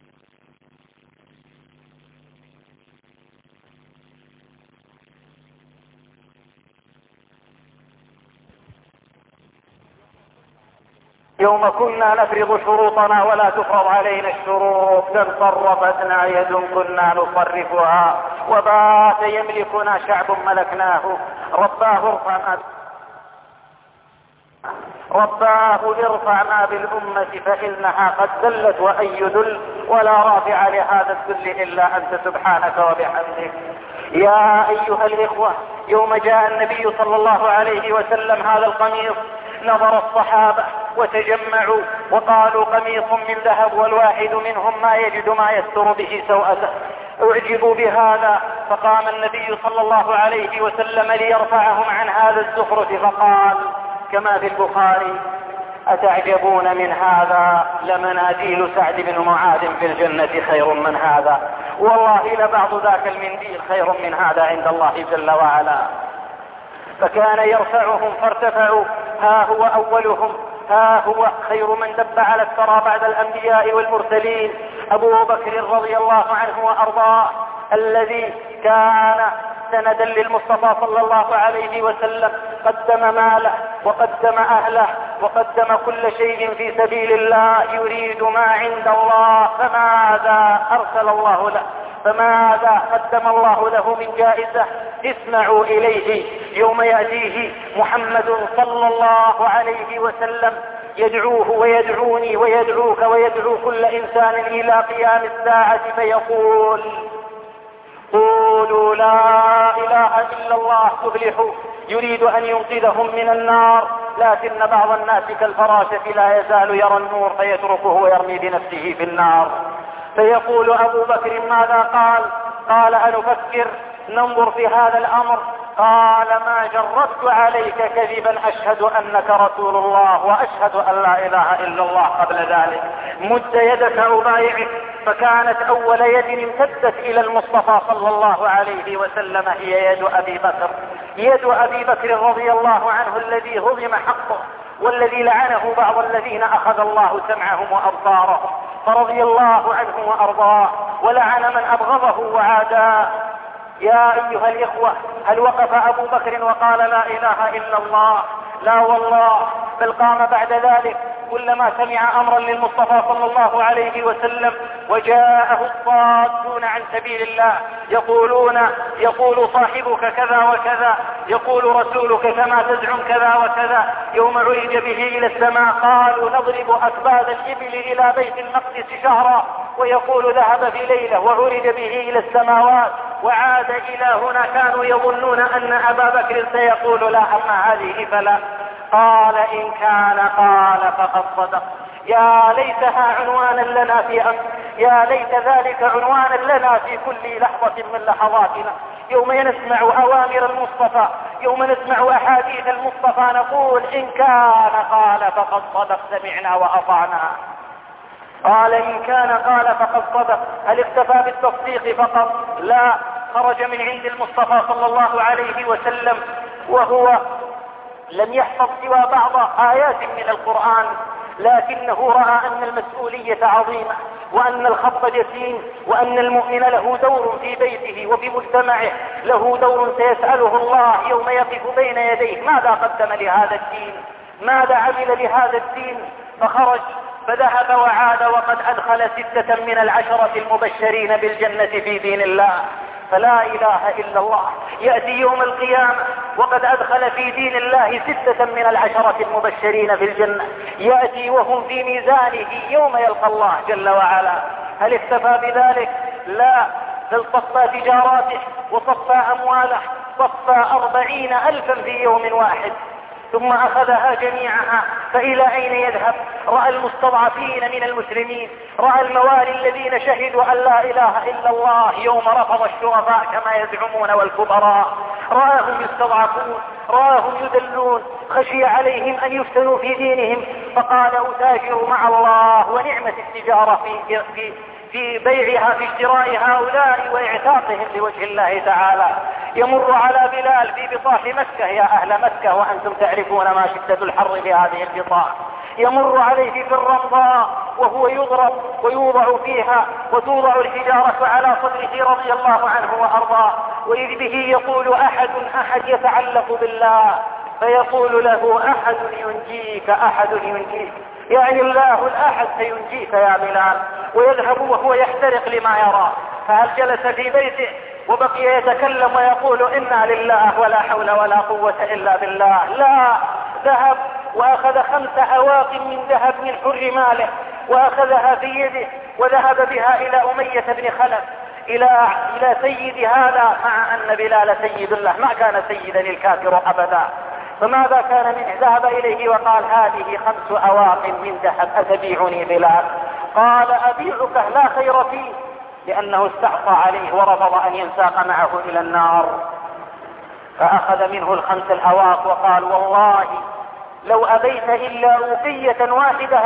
يوم كنا نفرض شروطنا ولا تفرض علينا الشروط، فانصرفتنا يد كنا نصرفها، وبات يملكنا شعب ملكناه. رباه ارفع رباه ارفع ما بالأمة فإنها قد ذلت وأي ذل ولا رافع لهذا الذل إلا أنت سبحانك وبحمدك. يا أيها الإخوة، يوم جاء النبي صلى الله عليه وسلم هذا القميص نظر الصحابة وتجمعوا وقالوا قميص من ذهب والواحد منهم ما يجد ما يستر به سوءته. اعجبوا بهذا، فقام النبي صلى الله عليه وسلم ليرفعهم عن هذا الزخرف فقال كما في البخاري: أتعجبون من هذا؟ لمناديل سعد بن معاذ في الجنة خير من هذا، والله لبعض ذاك المنديل خير من هذا عند الله جل وعلا. فكان يرفعهم فارتفعوا، ها هو أولهم، ها هو خير من دب على الثرى بعد الأنبياء والمرسلين، أبو بكر رضي الله عنه وأرضاه، الذي كان سندا للمصطفى صلى الله عليه وسلم، قدم ماله وقدم أهله وقدم كل شيء في سبيل الله يريد ما عند الله، فماذا أرسل الله له؟ فماذا قدم الله له من جائزة؟ اسمعوا إليه يوم يأتيه محمد صلى الله عليه وسلم يدعوه ويدعوني ويدعوك ويدعو كل إنسان إلى قيام الساعة فيقول: قولوا لا إله إلا الله تفلحوا. يريد أن ينقذهم من النار، لكن بعض الناس كالفراشة لا يزال يرى النور فيتركه ويرمي بنفسه في النار. فيقول أبو بكر: ماذا قال؟ قال: أنفكر ننظر في هذا الأمر. قال: ما جربت عليك كذبا، أشهد أنك رسول الله وأشهد أن لا إله إلا الله قبل ذلك. مد يدك أبايعك. فكانت أول يد امتدت إلى المصطفى صلى الله عليه وسلم هي يد أبي بكر، يد أبي بكر رضي الله عنه الذي هضم حقه والذي لعنه بعض الذين أخذ الله سمعهم وأبصارهم، فرضي الله عنه وأرضاه ولعن من أبغضه وعاداه. يا أيها الإخوة، هل وقف أبو بكر وقال لا إله إلا الله؟ لا والله، بل قام بعد ذلك كلما سمع أمرا للمصطفى صلى الله عليه وسلم وجاءه الصادون عن سبيل الله يقول صاحبك كذا وكذا، يقول رسولك كما تزعم كذا وكذا. يوم عرج به إلى السماء قالوا نضرب أكباد الإبل إلى بيت المقدس شهرا، ويقول ذهب في ليلة وعرج به إلى السماوات وعاد إلى هنا. كانوا يظنون أن أبا بكر سيقول لا، أما هذه فلا. قال: إن كان قال فقد صدق. يا ليتها عنوانا لنا في أمر، يا ليت ذلك عنوانا لنا في كل لحظة من لحظاتنا. يوم نسمع أوامر المصطفى، يوم نسمع أحاديث المصطفى، نقول إن كان قال فقد صدق، سمعنا وأطعنا. قال: إن كان قال فقد صدق. هل اكتفى بالتصديق فقط؟ لا، خرج من عند المصطفى صلى الله عليه وسلم وهو لم يحفظ سوى بعض آيات من القرآن، لكنه رأى أن المسؤولية عظيمة وأن الخط جسيم وأن المؤمن له دور في بيته وفي مجتمعه، له دور سيسأله الله يوم يقف بين يديه: ماذا قدم لهذا الدين؟ ماذا عمل لهذا الدين؟ فخرج فذهب وعاد وقد أدخل 6 من ال10 المبشرين بالجنة في دين الله. فلا إله إلا الله. يأتي يوم القيامة وقد أدخل في دين الله 6 من ال10 المبشرين بالجنة، يأتي وهم في ميزانه يوم يلقى الله جل وعلا. هل اكتفى بذلك؟ لا، بل صفى تجاراته وصفى أمواله، صفى 40,000 في يوم واحد، ثم أخذها جميعها. فإلى أين يذهب؟ رأى المستضعفين من المسلمين، رأى الموالي الذين شهدوا أن لا إله إلا الله يوم رفض الشرفاء كما يزعمون والكبراء، رآهم يستضعفون، رآهم يذلون، خشي عليهم أن يفتنوا في دينهم، فقال: أتاجر مع الله. ونعمة التجارة في بيعها، في اشتراء هؤلاء واعتاقهم لوجه الله تعالى. يمر على بلال في بطاح مكة، يا أهل مكة وأنتم تعرفون ما شدة الحر في هذه البطاح، يمر عليه في الرمضاء وهو يضرب ويوضع فيها وتوضع الحجارة على صدره رضي الله عنه وأرضاه، وإذ به يقول: أحد يتعلق بالله، فيقول له: أحد ينجيك، أحد ينجيك، يعني الله الأحد سينجيك يا بلال. ويذهب وهو يحترق لما يرى. فهل جلس في بيته وبقي يتكلم ويقول إنا لله ولا حول ولا قوة إلا بالله؟ لا، ذهب وأخذ 5 أواق من ذهب من حر ماله وأخذها في يده وذهب بها إلى أمية بن خلف إلى سيد هذا، مع أن بلال سيد له، ما كان سيدا الكافر أبدا. فماذا كان منه؟ ذهب إليه وقال: هذه 5 أواق من ذهب، أتبيعني بلال؟ قال: أبيعك، لا خير فيه، لأنه استعصى عليه ورفض أن ينساق معه إلى النار. فأخذ منه 5 الأواق وقال: والله لو أبيت إلا أوقية واحدة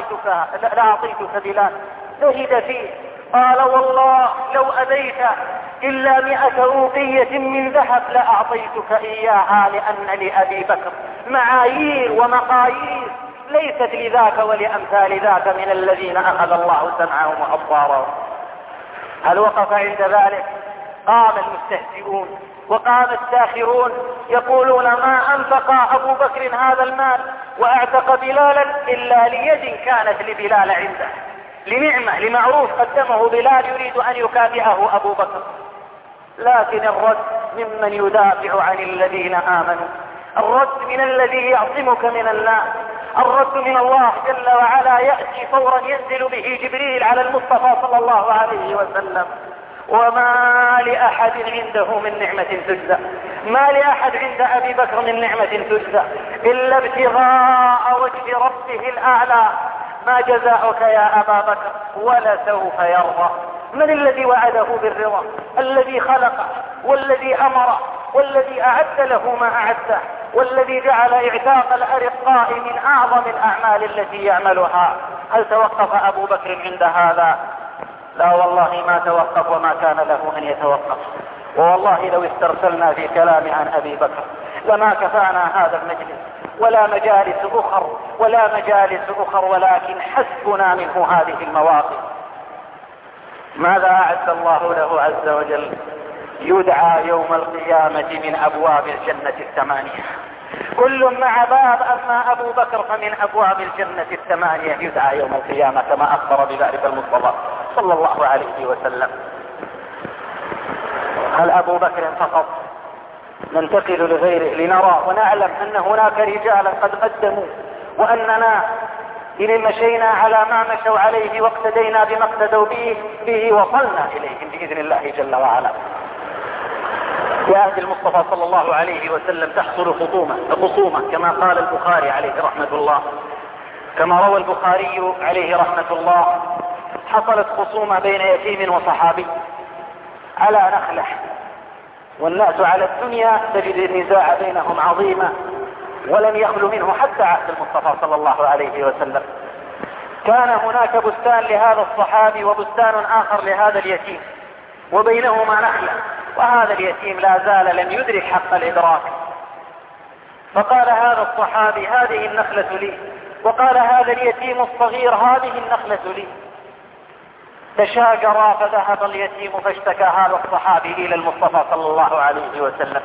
لأعطيتك بلال. زهد فيه، قال: والله لو أبيت إلا 100 أوقية من ذهب لأعطيتك إياها، لأن لأبي بكر معايير ومقايير ليست لذاك ولأمثال ذاك من الذين أخذ الله سمعهم وأبصارهم. هل وقف عند ذلك؟ قام المستهزئون وقام الساخرون يقولون: ما أنفق أبو بكر هذا المال وأعتق بلالا إلا ليد كانت لبلال عنده، لنعمة، لمعروف قدمه بلال يريد أن يكافئه أبو بكر. لكن الرد ممن يدافع عن الذين آمنوا، الرد من الذي يعصمك من الناس، الرد من الله جل وعلا يأتي فورا، ينزل به جبريل على المصطفى صلى الله عليه وسلم: وما لأحد عنده من نعمة تجزى، ما لأحد عند أبي بكر من نعمة تجزى إلا ابتغاء وجه ربه الأعلى. ما جزاؤك يا أبا بكر ولسوف يرضى. من الذي وعده بالرضا؟ الذي خلقه والذي أمره والذي أعد له ما أعده والذي جعل إعتاق الأرقاء من أعظم الأعمال التي يعملها. هل توقف أبو بكر عند هذا؟ لا والله ما توقف، وما كان له أن يتوقف. والله لو استرسلنا في كلام عن أبي بكر لما كفانا هذا المجلس ولا مجالس أخر، ولكن حسبنا منه هذه المواقف. ماذا أعد الله له عز وجل؟ يدعى يوم القيامة من أبواب الجنة 8، كل مع باب، أما أبو بكر فمن أبواب الجنة 8 يدعى يوم القيامة، كما أخبر بذلك المصطفى صلى الله عليه وسلم. هل أبو بكر فقط؟ ننتقل لغيره لنرى ونعلم أن هناك رجالا قد قدموا، وأننا إن مشينا على ما مشوا عليه واقتدينا بما اقتدوا به وصلنا إليهم بإذن الله جل وعلا. في عهد المصطفى صلى الله عليه وسلم تحصل خصومة كما قال البخاري عليه رحمة الله، كما روى البخاري عليه رحمة الله: حصلت خصومة بين يتيم وصحابي على نخلة، والناس على الدنيا تجد النزاع بينهم عظيمة، ولم يخلو منه حتى عهد المصطفى صلى الله عليه وسلم. كان هناك بستان لهذا الصحابي وبستان آخر لهذا اليتيم، وبينهما نخلة، وهذا اليتيم لا زال لم يدرك حق الإدراك. فقال هذا الصحابي: هذه النخلة لي، وقال هذا اليتيم الصغير: هذه النخلة لي. تشاجرا، فذهب اليتيم فاشتكى هذا الصحابي إلى المصطفى صلى الله عليه وسلم،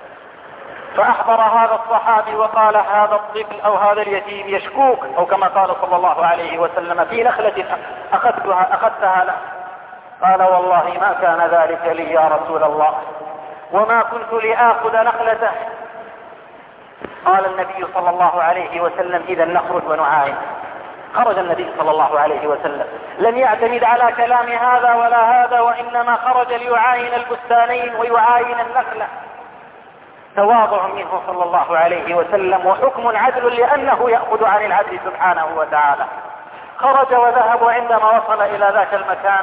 فأحضر هذا الصحابي وقال: هذا الطفل أو هذا اليتيم يشكوك، أو كما قال صلى الله عليه وسلم: في نخلة أخذتها له. قال: والله ما كان ذلك لي يا رسول الله، وما كنت لآخذ نخلته. قال النبي صلى الله عليه وسلم: إذا نخرج ونعاين. خرج النبي صلى الله عليه وسلم، لم يعتمد على كلام هذا ولا هذا، وإنما خرج ليعاين البستانين ويعاين النخلة. تواضع منه صلى الله عليه وسلم، وحكم عدل لأنه يأخذ عن العدل سبحانه وتعالى. خرج وذهب، وعندما وصل إلى ذاك المكان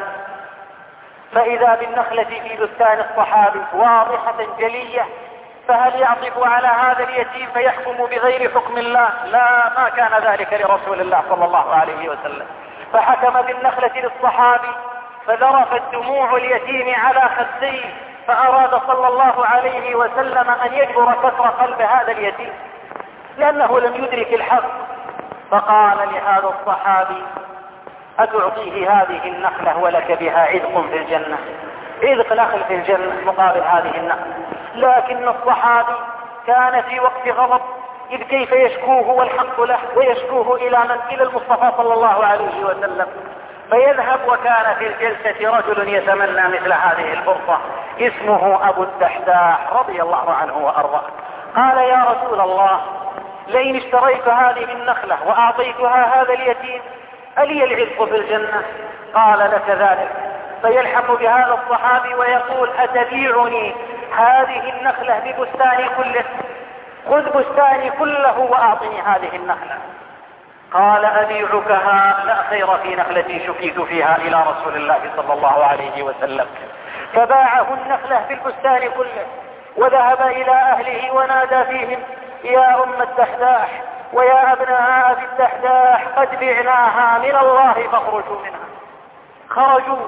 فإذا بالنخلة في بستان الصحابي واضحة جلية، فهل يعطف على هذا اليتيم فيحكم بغير حكم الله؟ لا، ما كان ذلك لرسول الله صلى الله عليه وسلم. فحكم بالنخلة للصحابي، فذرفت دموع اليتيم على خديه، فأراد صلى الله عليه وسلم أن يجبر كسر قلب هذا اليتيم لأنه لم يدرك الحق. فقال لهذا الصحابي: أتعطيه هذه النخلة ولك بها عذق في الجنة، عذق نخل في الجنة مقابل هذه النخلة. لكن الصحابي كان في وقت غضب، إذ كيف يشكوه والحق له، ويشكوه إلى المصطفى صلى الله عليه وسلم. فيذهب، وكان في الجلسة رجل يتمنى مثل هذه الفرصة، اسمه أبو الدحداح رضي الله عنه وأرضاه. قال: يا رسول الله، لئن اشتريت هذه النخلة وأعطيتها هذا اليتيم ألي العتق في الجنة؟ قال لك ذلك. فيلحق بهذا الصحابي ويقول أتبيعني هذه النخلة ببستاني كله؟ خذ بستاني كله وأعطني هذه النخلة. قال أبيعكها؟ لا خير في نخلتي شكيت فيها إلى رسول الله صلى الله عليه وسلم. فباعه النخلة بالبستان كله وذهب إلى أهله ونادى فيهم يا أم الدحداح ويا أبناء أبي الدحداح قد بعناها من الله فاخرجوا منها. خرجوا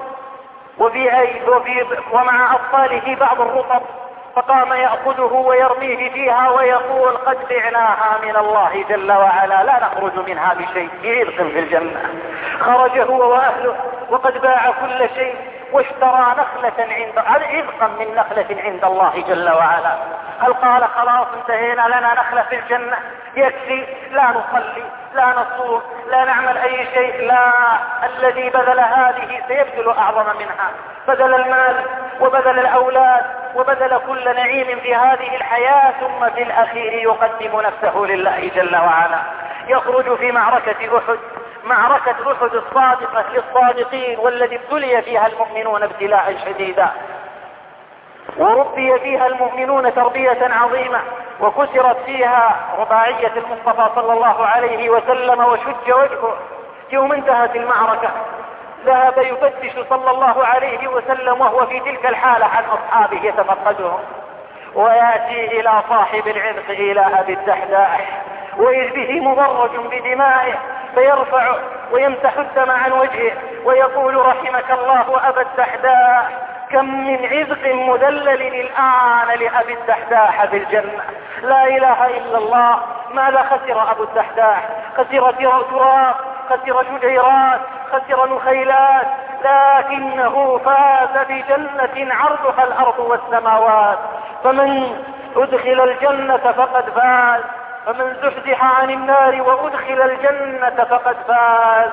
ومع أطفاله بعض الرطب، فقام يأخذه ويرميه فيها ويقول قد بعناها من الله جل وعلا لا نخرج منها بشيء، بعرق في الجنة. خرج هو وأهله وقد باع كل شيء واشترى نخلة عذقا من نخلة عند الله جل وعلا. هل قال خلاص انتهينا لنا نخلة في الجنة يكفي، لا نصلي لا نصوم لا نعمل أي شيء؟ لا، الذي بذل هذه سيبذل أعظم منها، بذل المال وبذل الأولاد وبذل كل نعيم في هذه الحياة، ثم في الأخير يقدم نفسه لله جل وعلا. يخرج في معركة أحد، معركة أحد الصادقة للصادقين، والذي ابتلي فيها المؤمنون ابتلاء شديدا، وربي فيها المؤمنون تربية عظيمة، وكسرت فيها رباعية المصطفى صلى الله عليه وسلم وشج وجهه. يوم انتهت المعركة ذهب يفتش صلى الله عليه وسلم وهو في تلك الحالة عن أصحابه يتفقدهم، ويأتي إلى صاحب العذق إلى أبي الدحداح وإذ به مضرج بدمائه، فيرفع ويمسح الدم عن وجهه ويقول رحمك الله أبا الدحداح، كم من عذق مذلل الآن لأبي الدحداح في الجنة. لا إله إلا الله. ماذا خسر أبو الدحداح؟ خسر تراب، خسر شجيرات، خسر نخيلات، لكنه فاز بجنة عرضها الأرض والسماوات. فمن أدخل الجنة فقد فاز، فمن زحزح عن النار وأدخل الجنة فقد فاز.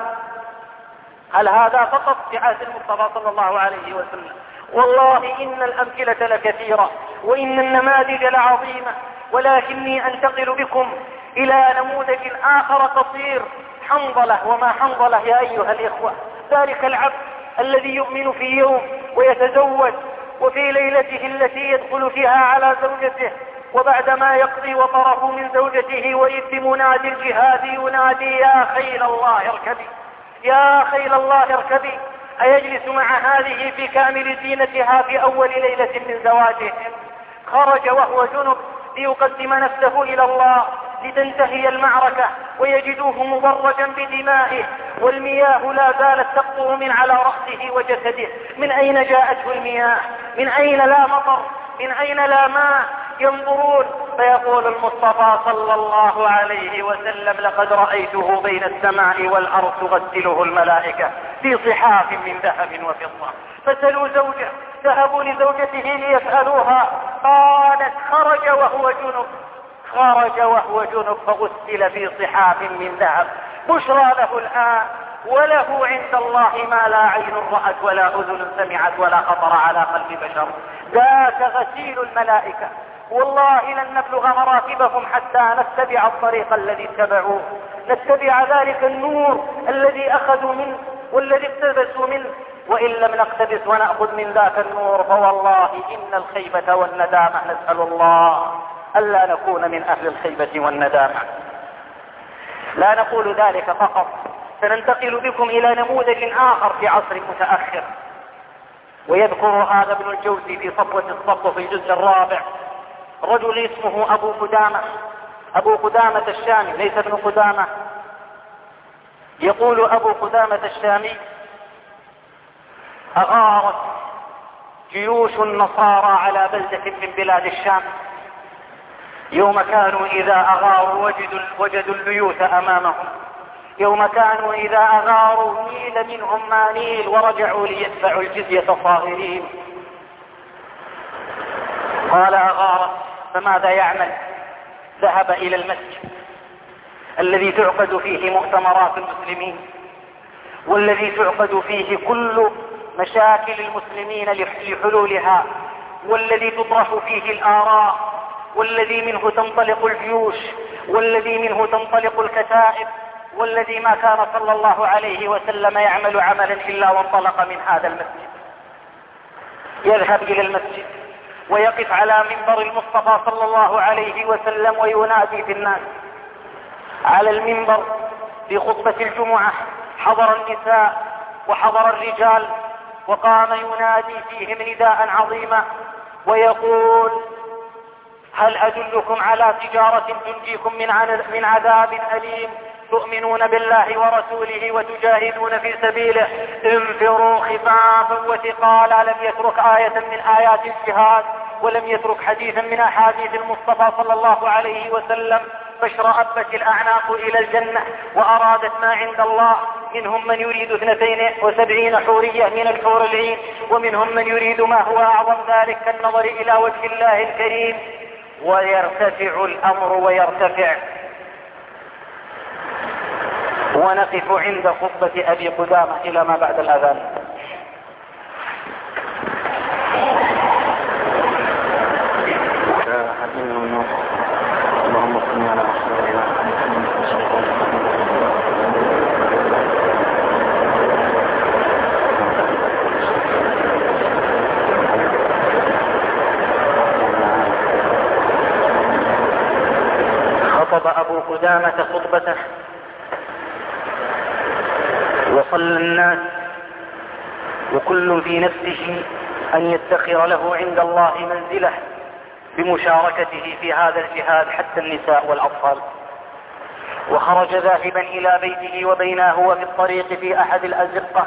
هل هذا فقط في عهد المصطفى صلى الله عليه وسلم؟ والله إن الأمثلة لكثيرة وإن النماذج لعظيمة، ولكني أنتقل بكم إلى نموذج آخر قصير، حنظلة. وما حنظلة يا أيها الإخوة؟ ذلك العبد الذي يؤمن في يوم ويتزوج، وفي ليلته التي يدخل فيها على زوجته، وبعدما يقضي وطره من زوجته وإذ بمنادي الجهاد ينادي يا خيل الله اركبي، يا خيل الله اركبي. أيجلس مع هذه في كامل زينتها في أول ليلة من زواجهم؟ خرج وهو جنب ليقدم نفسه إلى الله لتنتهي المعركة، ويجدوه مبرجا بدمائه، والمياه لا زالت تقطر من على رأسه وجسده. من أين جاءته المياه؟ من أين لا مطر؟ من أين لا ماء؟ ينظرون فيقول المصطفى صلى الله عليه وسلم لقد رأيته بين السماء والأرض تغسله الملائكة في صحاف من ذهب وفضة. فسألوا زوجه، ذهبوا لزوجته ليسألوها، قالت خرج وهو جنب، خرج وهو جنب فغسل في صحاف من ذهب. بشرى له الآن، وله عند الله ما لا عين رأت ولا أذن سمعت ولا خطر على قلب بشر. ذاك غسيل الملائكة. والله لن نبلغ مراتبهم حتى نتبع الطريق الذي اتبعوه، نتبع ذلك النور الذي أخذوا منه والذي اقتبسوا منه. وإن لم نقتبس ونأخذ من ذاك النور فوالله إن الخيبة والندامة، نسأل الله ألا نكون من أهل الخيبة والندامة. لا نقول ذلك فقط، سننتقل بكم إلى نموذج آخر في عصر متأخر، ويذكر هذا ابن الجوزي في صفوة الصفو في الجزء الرابع. رجل اسمه أبو قدامة الشامي، ليس ابن قدامة. يقول أبو قدامة الشامي: أغارت جيوش النصارى على بلدة من بلاد الشام، يوم كانوا إذا أغاروا وجدوا البيوت أمامهم، يوم كانوا إذا أغاروا نيل منهم ما نيل ورجعوا ليدفعوا الجزية صاغرين. قال أغارت، فماذا يعمل؟ ذهب إلى المسجد الذي تعقد فيه مؤتمرات المسلمين، والذي تعقد فيه كل مشاكل المسلمين لحلولها، والذي تطرح فيه الآراء والذي منه تنطلق الجيوش، والذي منه تنطلق الكتائب، والذي ما كان صلى الله عليه وسلم يعمل عملا إلا وانطلق من هذا المسجد، يذهب إلى المسجد ويقف على منبر المصطفى صلى الله عليه وسلم وينادي في الناس. على المنبر في خطبة الجمعة حضر النساء وحضر الرجال، وقام ينادي فيهم نداء عظيما ويقول: هل أدلكم على تجارة تنجيكم من عذاب أليم؟ تؤمنون بالله ورسوله وتجاهدون في سبيله، انفروا خفافا وثقالا. لم يترك آية من آيات الجهاد، ولم يترك حديثا من أحاديث المصطفى صلى الله عليه وسلم، فاشرأبت الأعناق إلى الجنة وأرادت ما عند الله. منهم من يريد 72 حورية من الحور العين، ومنهم من يريد ما هو أعظم ذلك كالنظر إلى وجه الله الكريم. ويرتفع الأمر ويرتفع، ونقف عند خطبة أبي قدامة إلى ما بعد الأذان. اللهم صل على محمد. خطب أبو قدامة خطبته وصلى الناس، وكل في نفسه أن يدخر له عند الله منزله بمشاركته في هذا الجهاد، حتى النساء والأطفال. وخرج ذاهبا إلى بيته، وبينه هو في الطريق في أحد الأزقة،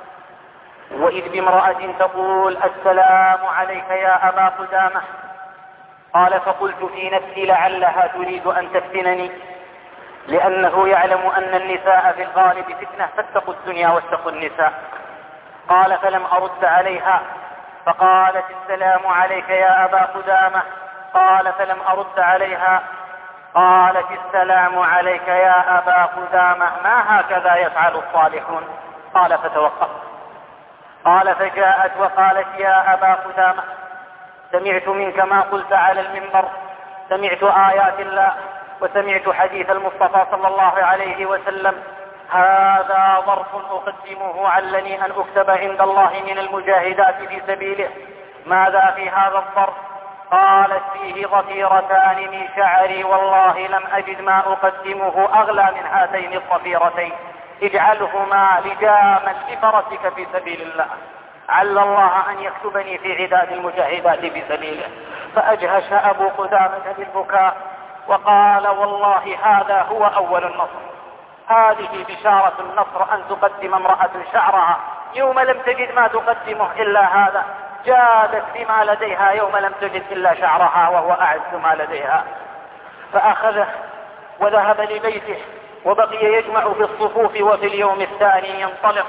وإذ بامرأة تقول: السلام عليك يا أبا قدامة. قال: فقلت في نفسي لعلها تريد أن تفتنني، لأنه يعلم أن النساء في الغالب فتنة، فاتقوا الدنيا واتقوا النساء. قال: فلم أرد عليها، فقالت: السلام عليك يا أبا قدامة. قال: فلم أرد عليها. قالت: السلام عليك يا أبا قدامة، ما هكذا يفعل الصالحون. قال: فتوقف. قال: فجاءت وقالت: يا أبا قدامة، سمعت منك ما قلت على المنبر، سمعت آيات الله وسمعت حديث المصطفى صلى الله عليه وسلم، هذا ظرف أقدمه علني أن أكتب عند الله من المجاهدات في سبيله. ماذا في هذا الظرف؟ قالت: فيه ضفيرتان من شعري، والله لم أجد ما أقدمه أغلى من هاتين الضفيرتين، اجعلهما لجاما لفرسك في سبيل الله، عل الله أن يكتبني في عداد المجاهدات في سبيله. فأجهش أبو قدامة بالبكاء وقال: والله هذا هو أول النصر، هذه بشارة النصر، أن تقدم امرأة شعرها يوم لم تجد ما تقدمه إلا هذا، جادت بما لديها يوم لم تجد إلا شعرها وهو أعز ما لديها. فأخذه وذهب لبيته، وبقي يجمع في الصفوف، وفي اليوم الثاني ينطلق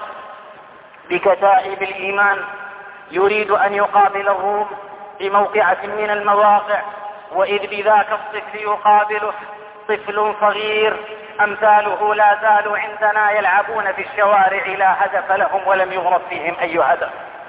بكتائب الإيمان يريد أن يقابل الروم بموقعة من المواقع. وإذ بذاك الطفل يقابله طفل صغير أمثاله لا زالوا عندنا يلعبون في الشوارع، لا هدف لهم ولم يغرب فيهم أي هدف.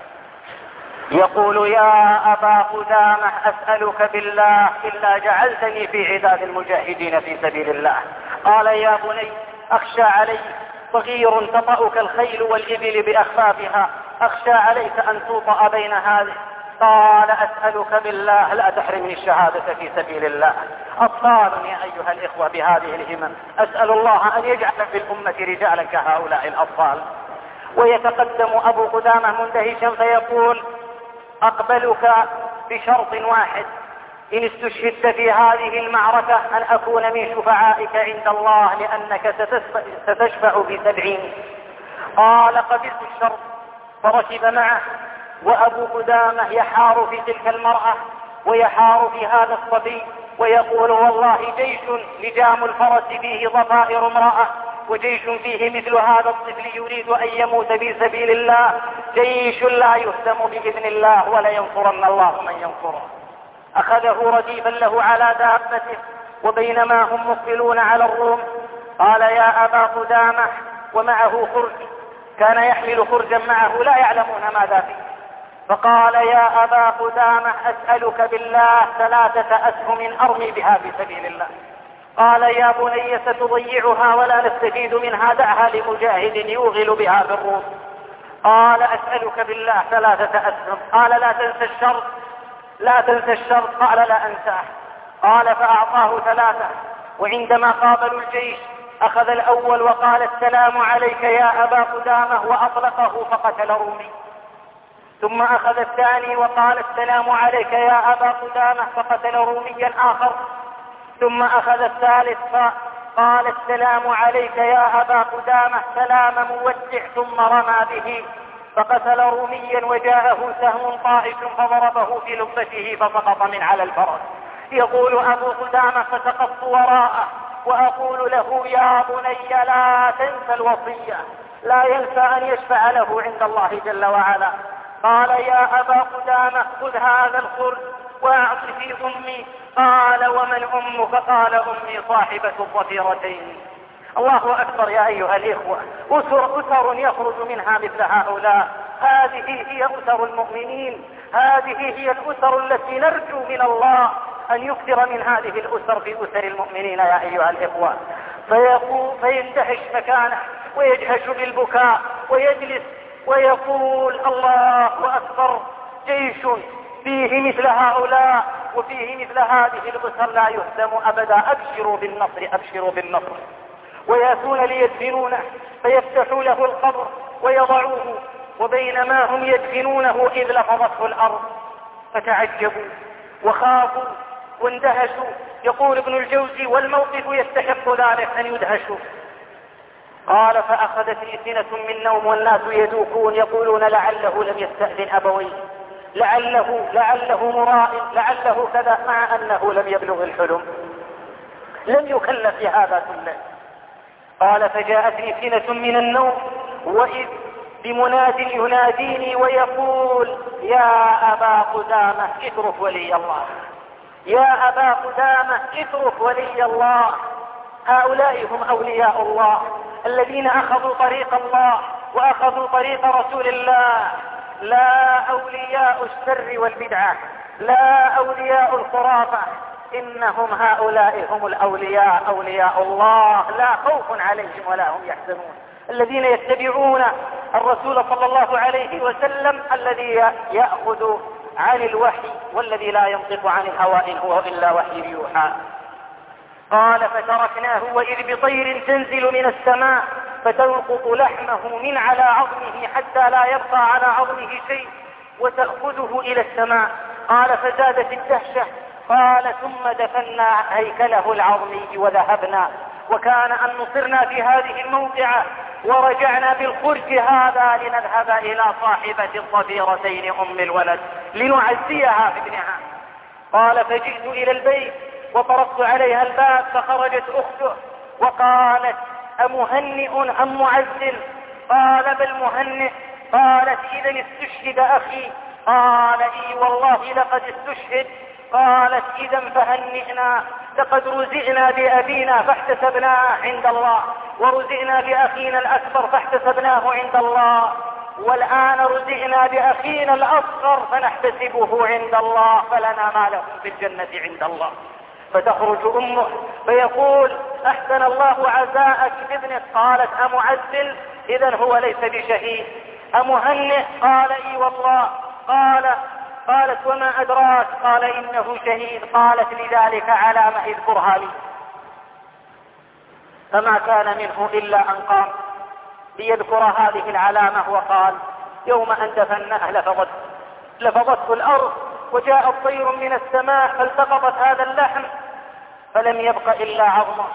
يقول: يا أبا قدامة، أسألك بالله إلا جعلتني في عداد المجاهدين في سبيل الله. قال: يا بني، أخشى عليك، صغير تطأك الخيل والإبل بأخفافها، أخشى عليك أن توطأ بين هذه. قال: أسألك بالله لا تحرمني الشهادة في سبيل الله. أطفال يا أيها الإخوة بهذه الهمم، أسأل الله أن يجعل في الأمة رجالا كهؤلاء الأطفال. ويتقدم أبو قدامة مندهشا فيقول: أقبلك بشرط واحد، إن استشهدت في هذه المعركة أن أكون من شفعائك عند الله، لأنك ستشفع ب70. قال: قبلت الشرط. فركب معه، وأبو قدامة يحار في تلك المرأة ويحار في هذا الصبي، ويقول: والله جيش لجام الفرس فيه ضفائر امرأة، وجيش فيه مثل هذا الطفل يريد أن يموت في سبيل الله، جيش لا يهزم بإذن الله، ولا ينصرن الله من ينصره. أخذه رديفا له على دابته، وبينما هم مقبلون على الروم قال: يا أبا قدامة، ومعه خرج، كان يحمل خرجا معه لا يعلمون ماذا فيه. فقال يا أبا قدامة أسألك بالله 3 أسهم أرمي بها في سبيل الله. قال يا بني ستضيعها ولا نستفيد منها، دعها لمجاهد يوغل بها في الروم. قال أسألك بالله 3 أسهم. قال لا تنسى الشرط، لا تنسى الشرط. قال لا أنساه. قال فأعطاه 3. وعندما قابلوا الجيش أخذ الأول وقال السلام عليك يا أبا قدامة وأطلقه فقتل رومي. ثم أخذ الثاني وقال السلام عليك يا أبا قدامة فقتل روميا آخر. ثم أخذ الثالث فقال السلام عليك يا أبا قدامة سلام مودع، ثم رمى به فقتل روميا وجاءه سهم طائش فضربه في لبته فسقط من على الفرس. يقول أبو قدامة فسقطت وراءه وأقول له يا بني لا تنسى الوصية، لا ينسى أن يشفع له عند الله جل وعلا. قال يا أبا قدامة خذ هذا الخرج وأعط في أمي. قال ومن أمك؟ قال أمي صاحبة الضفيرتين. الله أكبر يا أيها الإخوة. أسر يخرج منها مثل هؤلاء. هذه هي أسر المؤمنين، هذه هي الأسر التي نرجو من الله أن يكثر من هذه الأسر في أسر المؤمنين يا أيها الإخوة. فيندهش مكانه ويجهش بالبكاء ويجلس ويقول الله أكبر، جيش فيه مثل هؤلاء وفيه مثل هذه الأسر لا يهزم أبدا. أبشروا بالنصر، أبشروا بالنصر. ويأتون ليدفنونه فيفتحوا له القبر ويضعوه، وبينما هم يدفنونه إذ لفظته الأرض فتعجبوا وخافوا واندهشوا. يقول ابن الجوزي والموقف يستحق ذلك أن يدهشوا. قال فأخذتني سنة من نوم والناس يدوكون يقولون لعله لم يستأذن أبويه، لعله مرائي، لعله كذا، مع أنه لم يبلغ الحلم، لم يكلف هذا كله. قال فجاءتني سنة من النوم وإذ بمناد يناديني ويقول يا أبا قدامة اترك ولي الله، يا أبا قدامة اترك ولي الله. هؤلاء هم أولياء الله الذين أخذوا طريق الله وأخذوا طريق رسول الله، لا أولياء الشر والبدعة، لا أولياء الخرافة، إنهم هؤلاء هم الأولياء، أولياء الله لا خوف عليهم ولا هم يحزنون، الذين يتبعون الرسول صلى الله عليه وسلم الذي يأخذ عن الوحي والذي لا ينطق عن الهوى إن هو إلا وحي يوحى. قال فتركناه وإذ بطير تنزل من السماء فتلقط لحمه من على عظمه حتى لا يبقى على عظمه شيء وتأخذه إلى السماء. قال فزادت الدهشة. قال ثم دفنا هيكله العظمي وذهبنا، وكان أن نصرنا في هذه الموقعة ورجعنا بالخرج هذا لنذهب إلى صاحبة الضفيرتين أم الولد لنعزيها بابنها. قال فجئت إلى البيت وطرقت عليها الباب فخرجت أخته وقالت أمهنئ أم معزل؟ قال بل مهنئ. قالت إذن استشهد أخي؟ قال إي والله لقد استشهد. قالت إذن فهنئنا، لقد رزقنا بأبينا فاحتسبناه عند الله، ورزقنا بأخينا الأكبر فاحتسبناه عند الله، والآن رزقنا بأخينا الأصغر فنحتسبه عند الله، فلنا ما له في الجنة عند الله. فتخرج أمه فيقول أحسن الله عزاءك بابنك. قالت أمعزل؟ إذن هو ليس بشهيد. أمهنئ؟ قال إي والله. قالت وما أدراك؟ قال إنه شهيد. قالت لذلك علامة اذكرها لي. فما كان منه إلا أن قام ليذكر هذه العلامة وقال يوم أن دفناه لفظته الأرض وجاء الطير من السماء فالتقطت هذا اللحم فلم يبق إلا عظمه.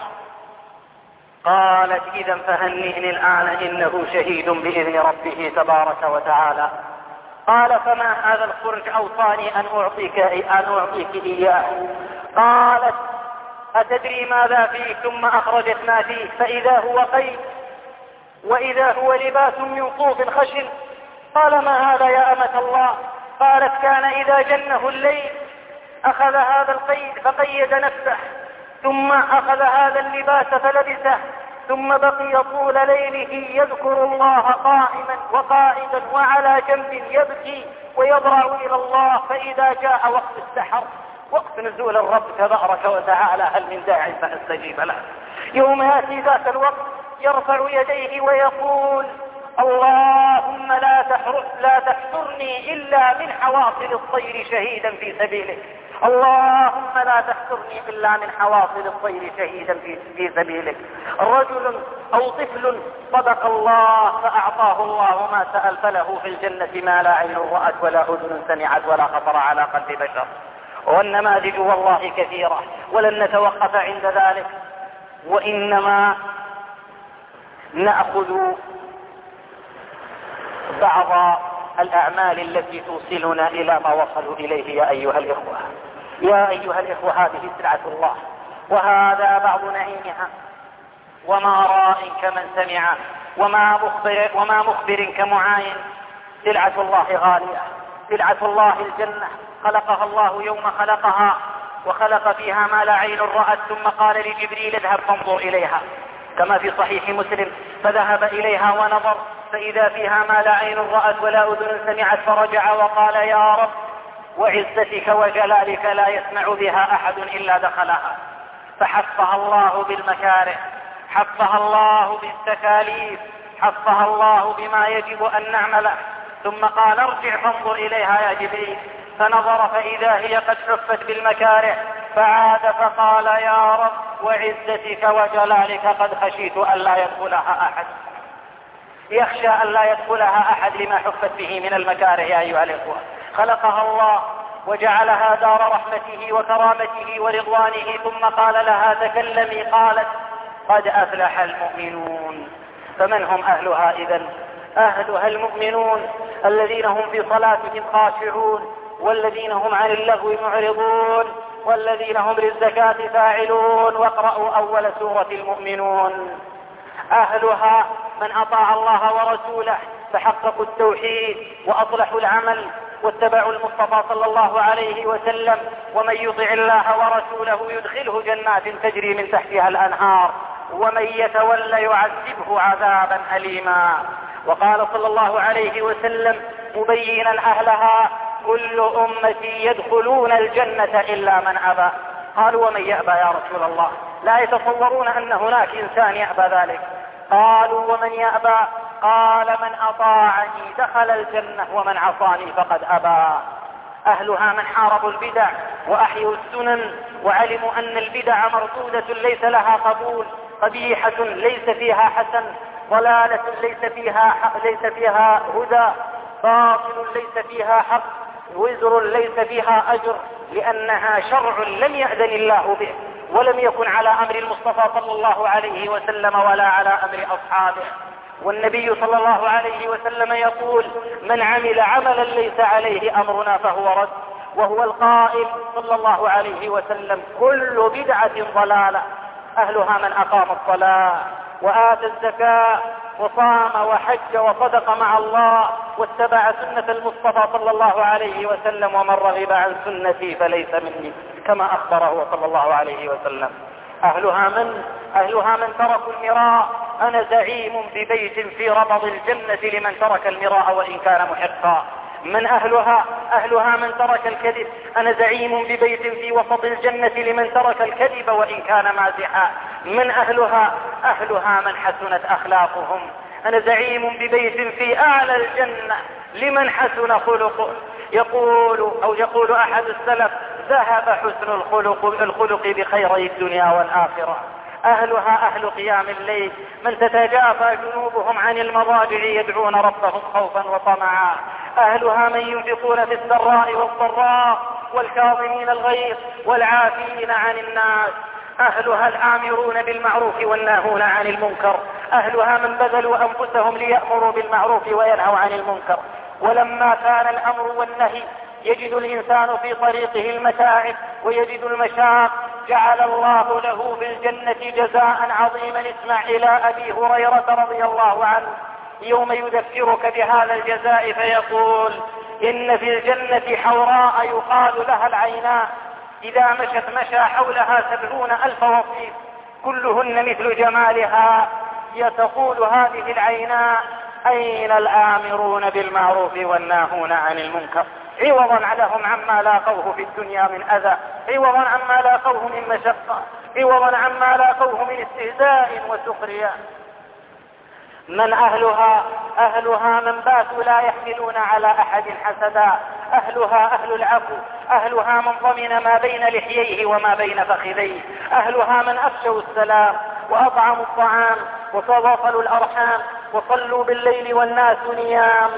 قالت إذا فهنئني الآن إنه شهيد بإذن ربه تبارك وتعالى. قال فما هذا الخرج؟ أوصاني أن أعطيك إياه. قالت أتدري ماذا فيه؟ ثم أخرجت ما فيه فإذا هو قيد وإذا هو لباس من صوف خشن. قال ما هذا يا أمة الله؟ قالت كان إذا جنه الليل أخذ هذا القيد فقيد نفسه، ثم أخذ هذا اللباس فلبسه، ثم بقي طول ليله يذكر الله قائما وقائدا وعلى جنب يبكي ويضرع إلى الله. فإذا جاء وقت السحر، وقت نزول الرب تبارك وتعالى، هل من داع فأستجيب له؟ يوم يأتي ذاك الوقت يرفع يديه ويقول: اللهم لا تحشرني إلا من حواصل الطير شهيدا في سبيلك. اللهم لا تحشرني إلا من حواصل الطير شهيدا في سبيلك. رجل أو طفل صدق الله فأعطاه الله ما سأل، فله في الجنة ما لا عين رأت ولا أذن سمعت ولا خطر على قلب بشر. والنماذج والله كثيرة، ولن نتوقف عند ذلك، وإنما نأخذ بعض الأعمال التي توصلنا إلى ما وصلوا إليه. يا أيها الإخوة، هذه سلعة الله، وهذا بعض نعيمها. وما راء كمن سمع، وما مخبر كمعاين. سلعة الله غالية، سلعة الله الجنة، خلقها الله يوم خلقها، وخلق فيها ما لا عين رأت، ثم قال لجبريل: اذهب فانظر إليها، كما في صحيح مسلم. فذهب إليها ونظر، فإذا فيها ما لا عين رأت ولا أذن سمعت، فرجع وقال: يا رب وعزتك وجلالك لا يسمع بها أحد إلا دخلها. فحفها الله بالمكاره، حفها الله بالتكاليف، حفها الله بما يجب أن نعمله. ثم قال: ارجع فانظر إليها يا جبريل. فنظر فإذا هي قد حفت بالمكاره، فعاد فقال: يا رب وعزتك وجلالك قد خشيت أن لا يدخلها أحد. يخشى أن لا يدخلها أحد لما حفت به من المكاره. يا أيها الإخوة، خلقها الله وجعلها دار رحمته وكرامته ورضوانه، ثم قال لها: تكلمي. قالت: قد أفلح المؤمنون. فمن هم أهلها إذن؟ أهلها المؤمنون الذين هم في صلاتهم خاشعون، والذين هم عن اللغو معرضون، والذين هم للزكاة فاعلون. واقرأوا أول سورة المؤمنون. أهلها من أطاع الله ورسوله فحققوا التوحيد وأصلحوا العمل واتبعوا المصطفى صلى الله عليه وسلم. ومن يطع الله ورسوله يدخله جنات تجري من تحتها الأنهار، ومن يتولى يعذبه عذابا أليما. وقال صلى الله عليه وسلم مبينا أهلها: كل أمتي يدخلون الجنة إلا من أبى. قالوا: ومن يأبى يا رسول الله؟ لا يتصورون أن هناك إنسان يأبى ذلك. قالوا: ومن يأبى؟ قال: من أطاعني دخل الجنة، ومن عصاني فقد أبى. أهلها من حاربوا البدع وأحيوا السنن، وعلموا أن البدع مردودة ليس لها قبول، قبيحة ليس فيها حسن، ضلالة ليس فيها هدى، باطل ليس فيها حق، وزر ليس فيها أجر، لأنها شرع لم يأذن الله به، ولم يكن على أمر المصطفى صلى الله عليه وسلم ولا على أمر أصحابه. والنبي صلى الله عليه وسلم يقول: من عمل عملا ليس عليه أمرنا فهو رد. وهو القائل صلى الله عليه وسلم: كل بدعة ضلالة. أهلها من أقام الصلاة وآتى الزكاة وصام وحج وصدق مع الله واتبع سنة المصطفى صلى الله عليه وسلم، ومن رغب عن سنتي فليس مني، كما أخبره صلى الله عليه وسلم. أهلها من تركوا المراء. أنا زعيم ببيت في ربض الجنة لمن ترك المراء وإن كان محقا. من أهلها من ترك الكذب. أنا زعيم ببيت في وسط الجنة لمن ترك الكذب وإن كان مازحا. من أهلها من حسنت أخلاقهم. أنا زعيم ببيت في أعلى الجنة لمن حسن خلقه. يقول أحد السلف: ذهب حسن الخلق بخيري الدنيا والآخرة. أهلها أهل قيام الليل، من تتجافى جنوبهم عن المضاجع يدعون ربهم خوفا وطمعا. أهلها من ينفقون في السراء والضراء والكاظمين الغيظ والعافين عن الناس. أهلها الآمرون بالمعروف والناهون عن المنكر. أهلها من بذلوا أنفسهم ليأمروا بالمعروف وينهوا عن المنكر. ولما كان الأمر والنهي يجد الإنسان في طريقه المتاعب ويجد المشاق، جعل الله له في الجنة جزاء عظيما. اسمع إلى أبي هريرة رضي الله عنه يوم يذكرك بهذا الجزاء فيقول: إن في الجنة حوراء يقال لها العيناء، إذا مشت مشى حولها 70,000 وصيف، كلهن مثل جمالها. تقول هذه العيناء: أين الآمرون بالمعروف والناهون عن المنكر؟ عوضا لهم عما لاقوه في الدنيا من أذى، عوضا عما لاقوه من مشقة، عوضا عما لاقوه من استهزاء وسخرية. من أهلها من باتوا لا يحملون على أحد حسدا، أهلها أهل العفو، أهلها من ضمن ما بين لحييه وما بين فخذيه، أهلها من أفشوا السلام وأطعموا الطعام وتواصلوا الأرحام وصلوا بالليل والناس نيام.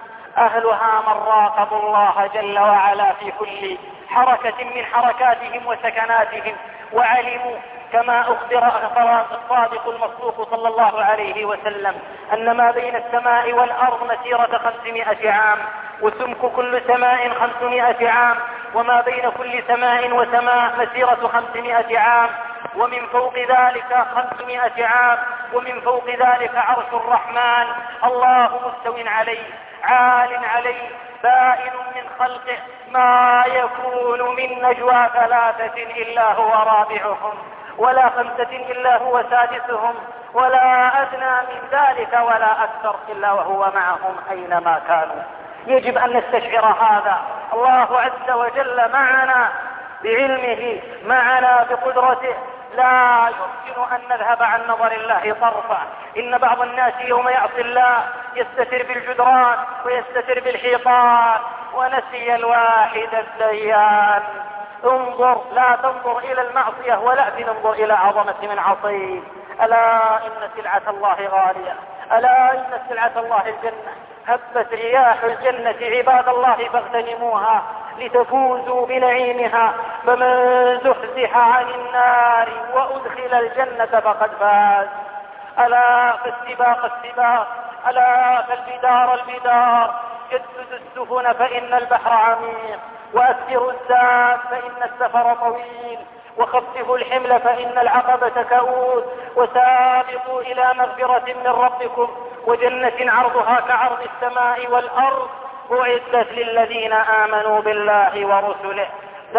أهلها من راقبوا الله جل وعلا في كل حركة من حركاتهم وسكناتهم، وعلموا كما أخبر الصادق المصدوق صلى الله عليه وسلم أن ما بين السماء والأرض مسيرة 500 عام، وسمك كل سماء 500 عام، وما بين كل سماء وسماء مسيرة 500 عام، ومن فوق ذلك 500 عام، ومن فوق ذلك عرش الرحمن، الله مستو عليه عال عليه بائن من خلقه، ما يكون من نجوى 3 إلا هو رابعهم، ولا 5 إلا هو سادسهم، ولا أدنى من ذلك ولا أكثر إلا وهو معهم أينما كانوا. يجب أن نستشعر هذا. الله عز وجل معنا بعلمه، معنا بقدرته، لا يمكن أن نذهب عن نظر الله طرفا. إن بعض الناس يوم يعصي الله يستتر بالجدران ويستتر بالحيطان، ونسي الواحد الديان. انظر، لا تنظر إلى المعصية ولكن انظر إلى عظمة من عصيه. ألا إن سلعة الله غالية، ألا إن سلعة الله الجنة. هبت رياح الجنة عباد الله فاغتنموها لتفوزوا بنعيمها، فمن زحزح عن النار وأدخل الجنة فقد فاز. ألا فالسباق السباق، ألا فالبدار البدار، جددوا السفن فإن البحر عميق، وأسروا الزاد فإن السفر طويل، وخففوا الحمل فإن العقبة كؤوس، وسابقوا إلى مغفرة من ربكم وجنة عرضها كعرض السماء والأرض، أعدت للذين آمنوا بالله ورسله،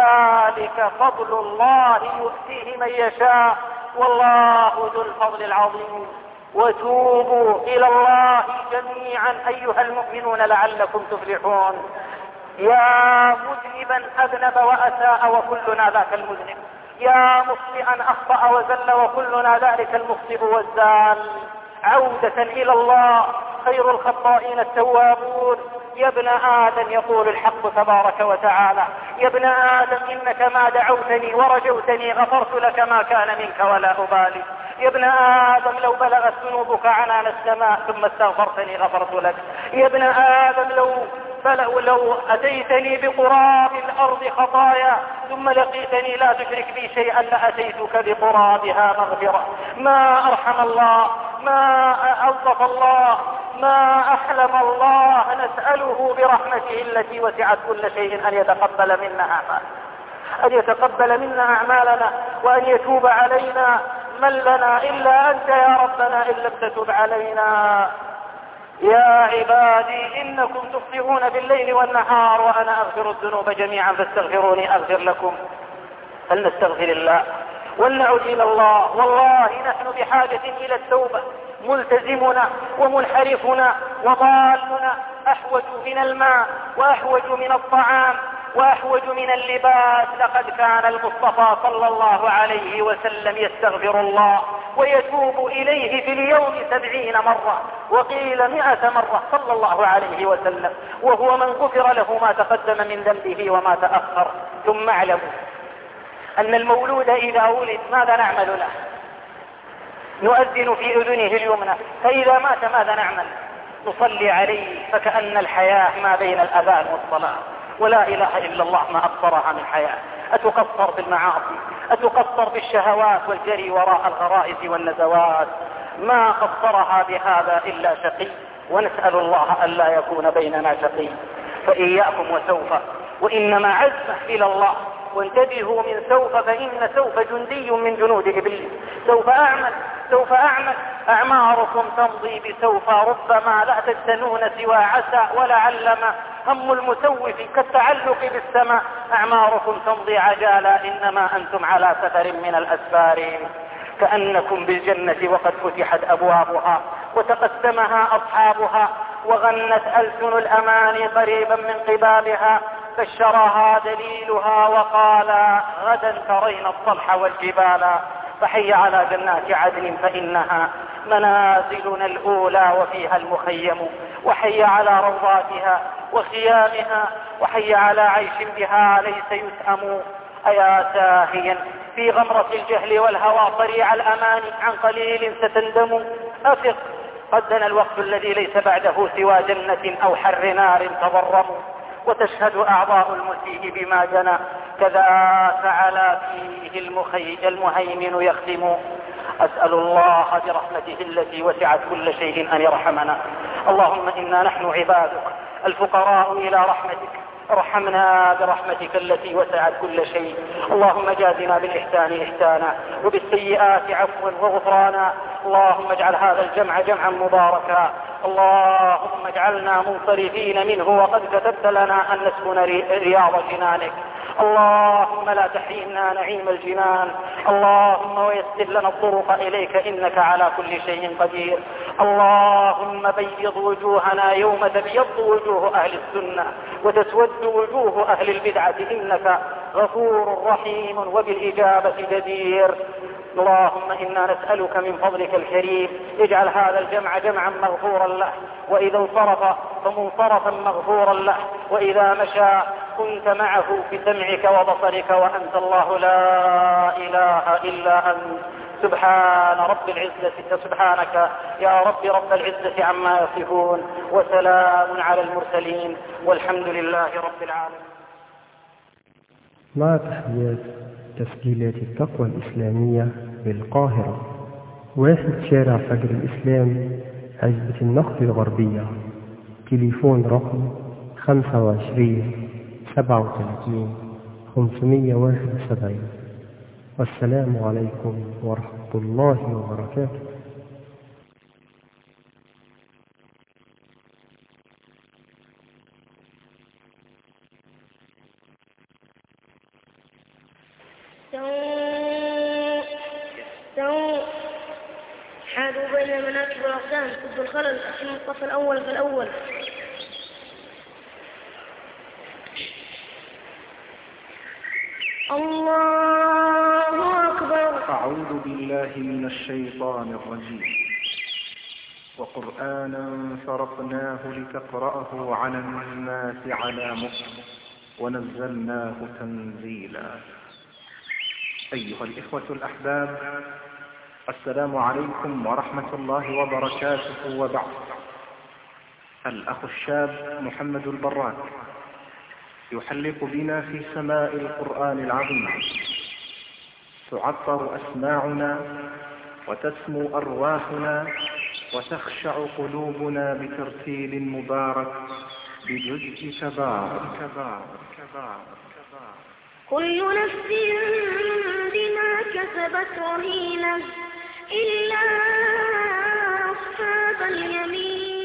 ذلك فضل الله يؤتيه من يشاء، والله ذو الفضل العظيم. وتوبوا إلى الله جميعا أيها المؤمنون لعلكم تفلحون. يا مذنبا أذنب وأساء وكلنا ذاك المذنب، يا مخطئا أخطأ وزل وكلنا ذلك المخطئ والزال. عودة إلى الله، خير الخطائين التوابون. يا ابن آدم، يقول الحق تبارك وتعالى: يا ابن آدم إنك ما دعوتني ورجوتني غفرت لك ما كان منك ولا أبالي. يا ابن آدم لو بلغت ذنوبك عنان السماء ثم استغفرتني غفرت لك. يا ابن آدم لو أتيتني بقراب الأرض خطايا ثم لقيتني لا تشرك بي شيئا لأتيتك بقرابها مغفرة. ما أرحم الله، ما ألطف الله، ما أحلم الله. نسأله برحمته التي وسعت كل شيء أن يتقبل منا أعمالنا وأن يتوب علينا. من لنا إلا أنت يا ربنا إن لم تتب علينا. يا عبادي إنكم تخطئون بالليل والنهار وأنا أغفر الذنوب جميعا فاستغفروني أغفر لكم. فلنستغفر الله ولنعود إلى الله. والله نحن بحاجة إلى التوبة. ملتزمنا ومنحرفنا وضالنا أحوج من الماء وأحوج من الطعام وأحوج من اللباس. لقد كان المصطفى صلى الله عليه وسلم يستغفر الله ويتوب إليه في اليوم 70 مرة وقيل 100 مرة صلى الله عليه وسلم، وهو من غفر له ما تقدم من ذنبه وما تأخر. ثم اعلموا أن المولود إذا ولد ماذا نعمل له؟ نؤذن في أذنه اليمنى، فإذا مات ماذا نعمل؟ نصلي عليه، فكأن الحياة ما بين الأذان والصلاة. ولا إله إلا الله ما أقصرها من حياة. أتقصر بالمعاصي، أتقصر بالشهوات والجري وراء الغرائز والنزوات. ما قصرها بهذا إلا شقي، ونسأل الله ألا يكون بيننا شقي. فإياكم وسوف، وإنما عزمه إلى الله. وانتبهوا من سوف، فإن سوف جندي من جنود إبليس. سوف أعمل أعماركم تمضي بسوف، ربما لا تجتنون سوى عسى ولعلما. هم المسوف كالتعلق بالسماء، أعماركم تمضي عجالا إنما أنتم على سفر من الأسفار. كأنكم بالجنة وقد فتحت أبوابها وتقسمها أصحابها وغنت ألسن الأماني قريبا من قبابها، بشرها دليلها وقال غدا ترين الصلح والجبال. فحي على جنات عدن فإنها منازلنا الأولى وفيها المخيم، وحي على روضاتها وخيامها، وحي على عيش بها ليس يسأم. أيا ساهيا في غمرة الجهل والهوى طريع الأمان، عن قليل ستندم. أفق، قد دنا الوقت الذي ليس بعده سوى جنة أو حر نار تضرم، وتشهد أعضاء المسيء بما جنى، كذاك على فيه المهيمن يختم. أسأل الله برحمته التي وسعت كل شيء أن يرحمنا. اللهم إنا نحن عبادك الفقراء إلى رحمتك، ارحمنا برحمتك التي وسعت كل شيء. اللهم جازنا بالإحسان إحسانا وبالسيئات عفوا وغفرانا. اللهم اجعل هذا الجمع جمعا مباركا، اللهم اجعلنا منصرفين منه وقد كتبت لنا أن نسكن رياض جنانك. اللهم لا تحرمنا نعيم الجنان، اللهم ويسر لنا الطرق إليك إنك على كل شيء قدير. اللهم بيض وجوهنا يوم تبيض وجوه أهل السنة وتسود وجوه أهل البدعة، إنك غفور رحيم وبالإجابة جدير. اللهم إنا نسألك من فضلك الكريم اجعل هذا الجمع جمعا مغفورا له، وإذا انصرف فمنصرفا مغفورا له، وإذا مشى كنت معه بسمعك وبصرك، وأنت الله لا إله إلا أنت. سبحان رب العزة، سبحانك يا رب العزة عما يصفون، وسلام على المرسلين، والحمد لله رب العالمين. مع تحيات تسجيلات التقوى الإسلامية بالقاهرة، 1 شارع فجر الإسلام، عزبة النخل الغربية. تليفون رقم 25 37 571. والسلام عليكم ورحمة الله وبركاته. حادوا بين المناكب والأقدام ضد الخلل في الصف الأول فالأول. الله أكبر. أعوذ بالله من الشيطان الرجيم. وقرآنا فرقناه لتقرأه على الناس على مكث ونزلناه تنزيلا. أيها الإخوة الأحباب، السلام عليكم ورحمة الله وبركاته. وبعد، الأخ الشاب محمد البراك يحلق بنا في سماء القرآن العظيم، تعطر أسماعنا وتسمو أرواحنا وتخشع قلوبنا بترتيل مبارك بجزء تبارك. كل نفس بما كسبت رهينة إلا أصحاب اليمين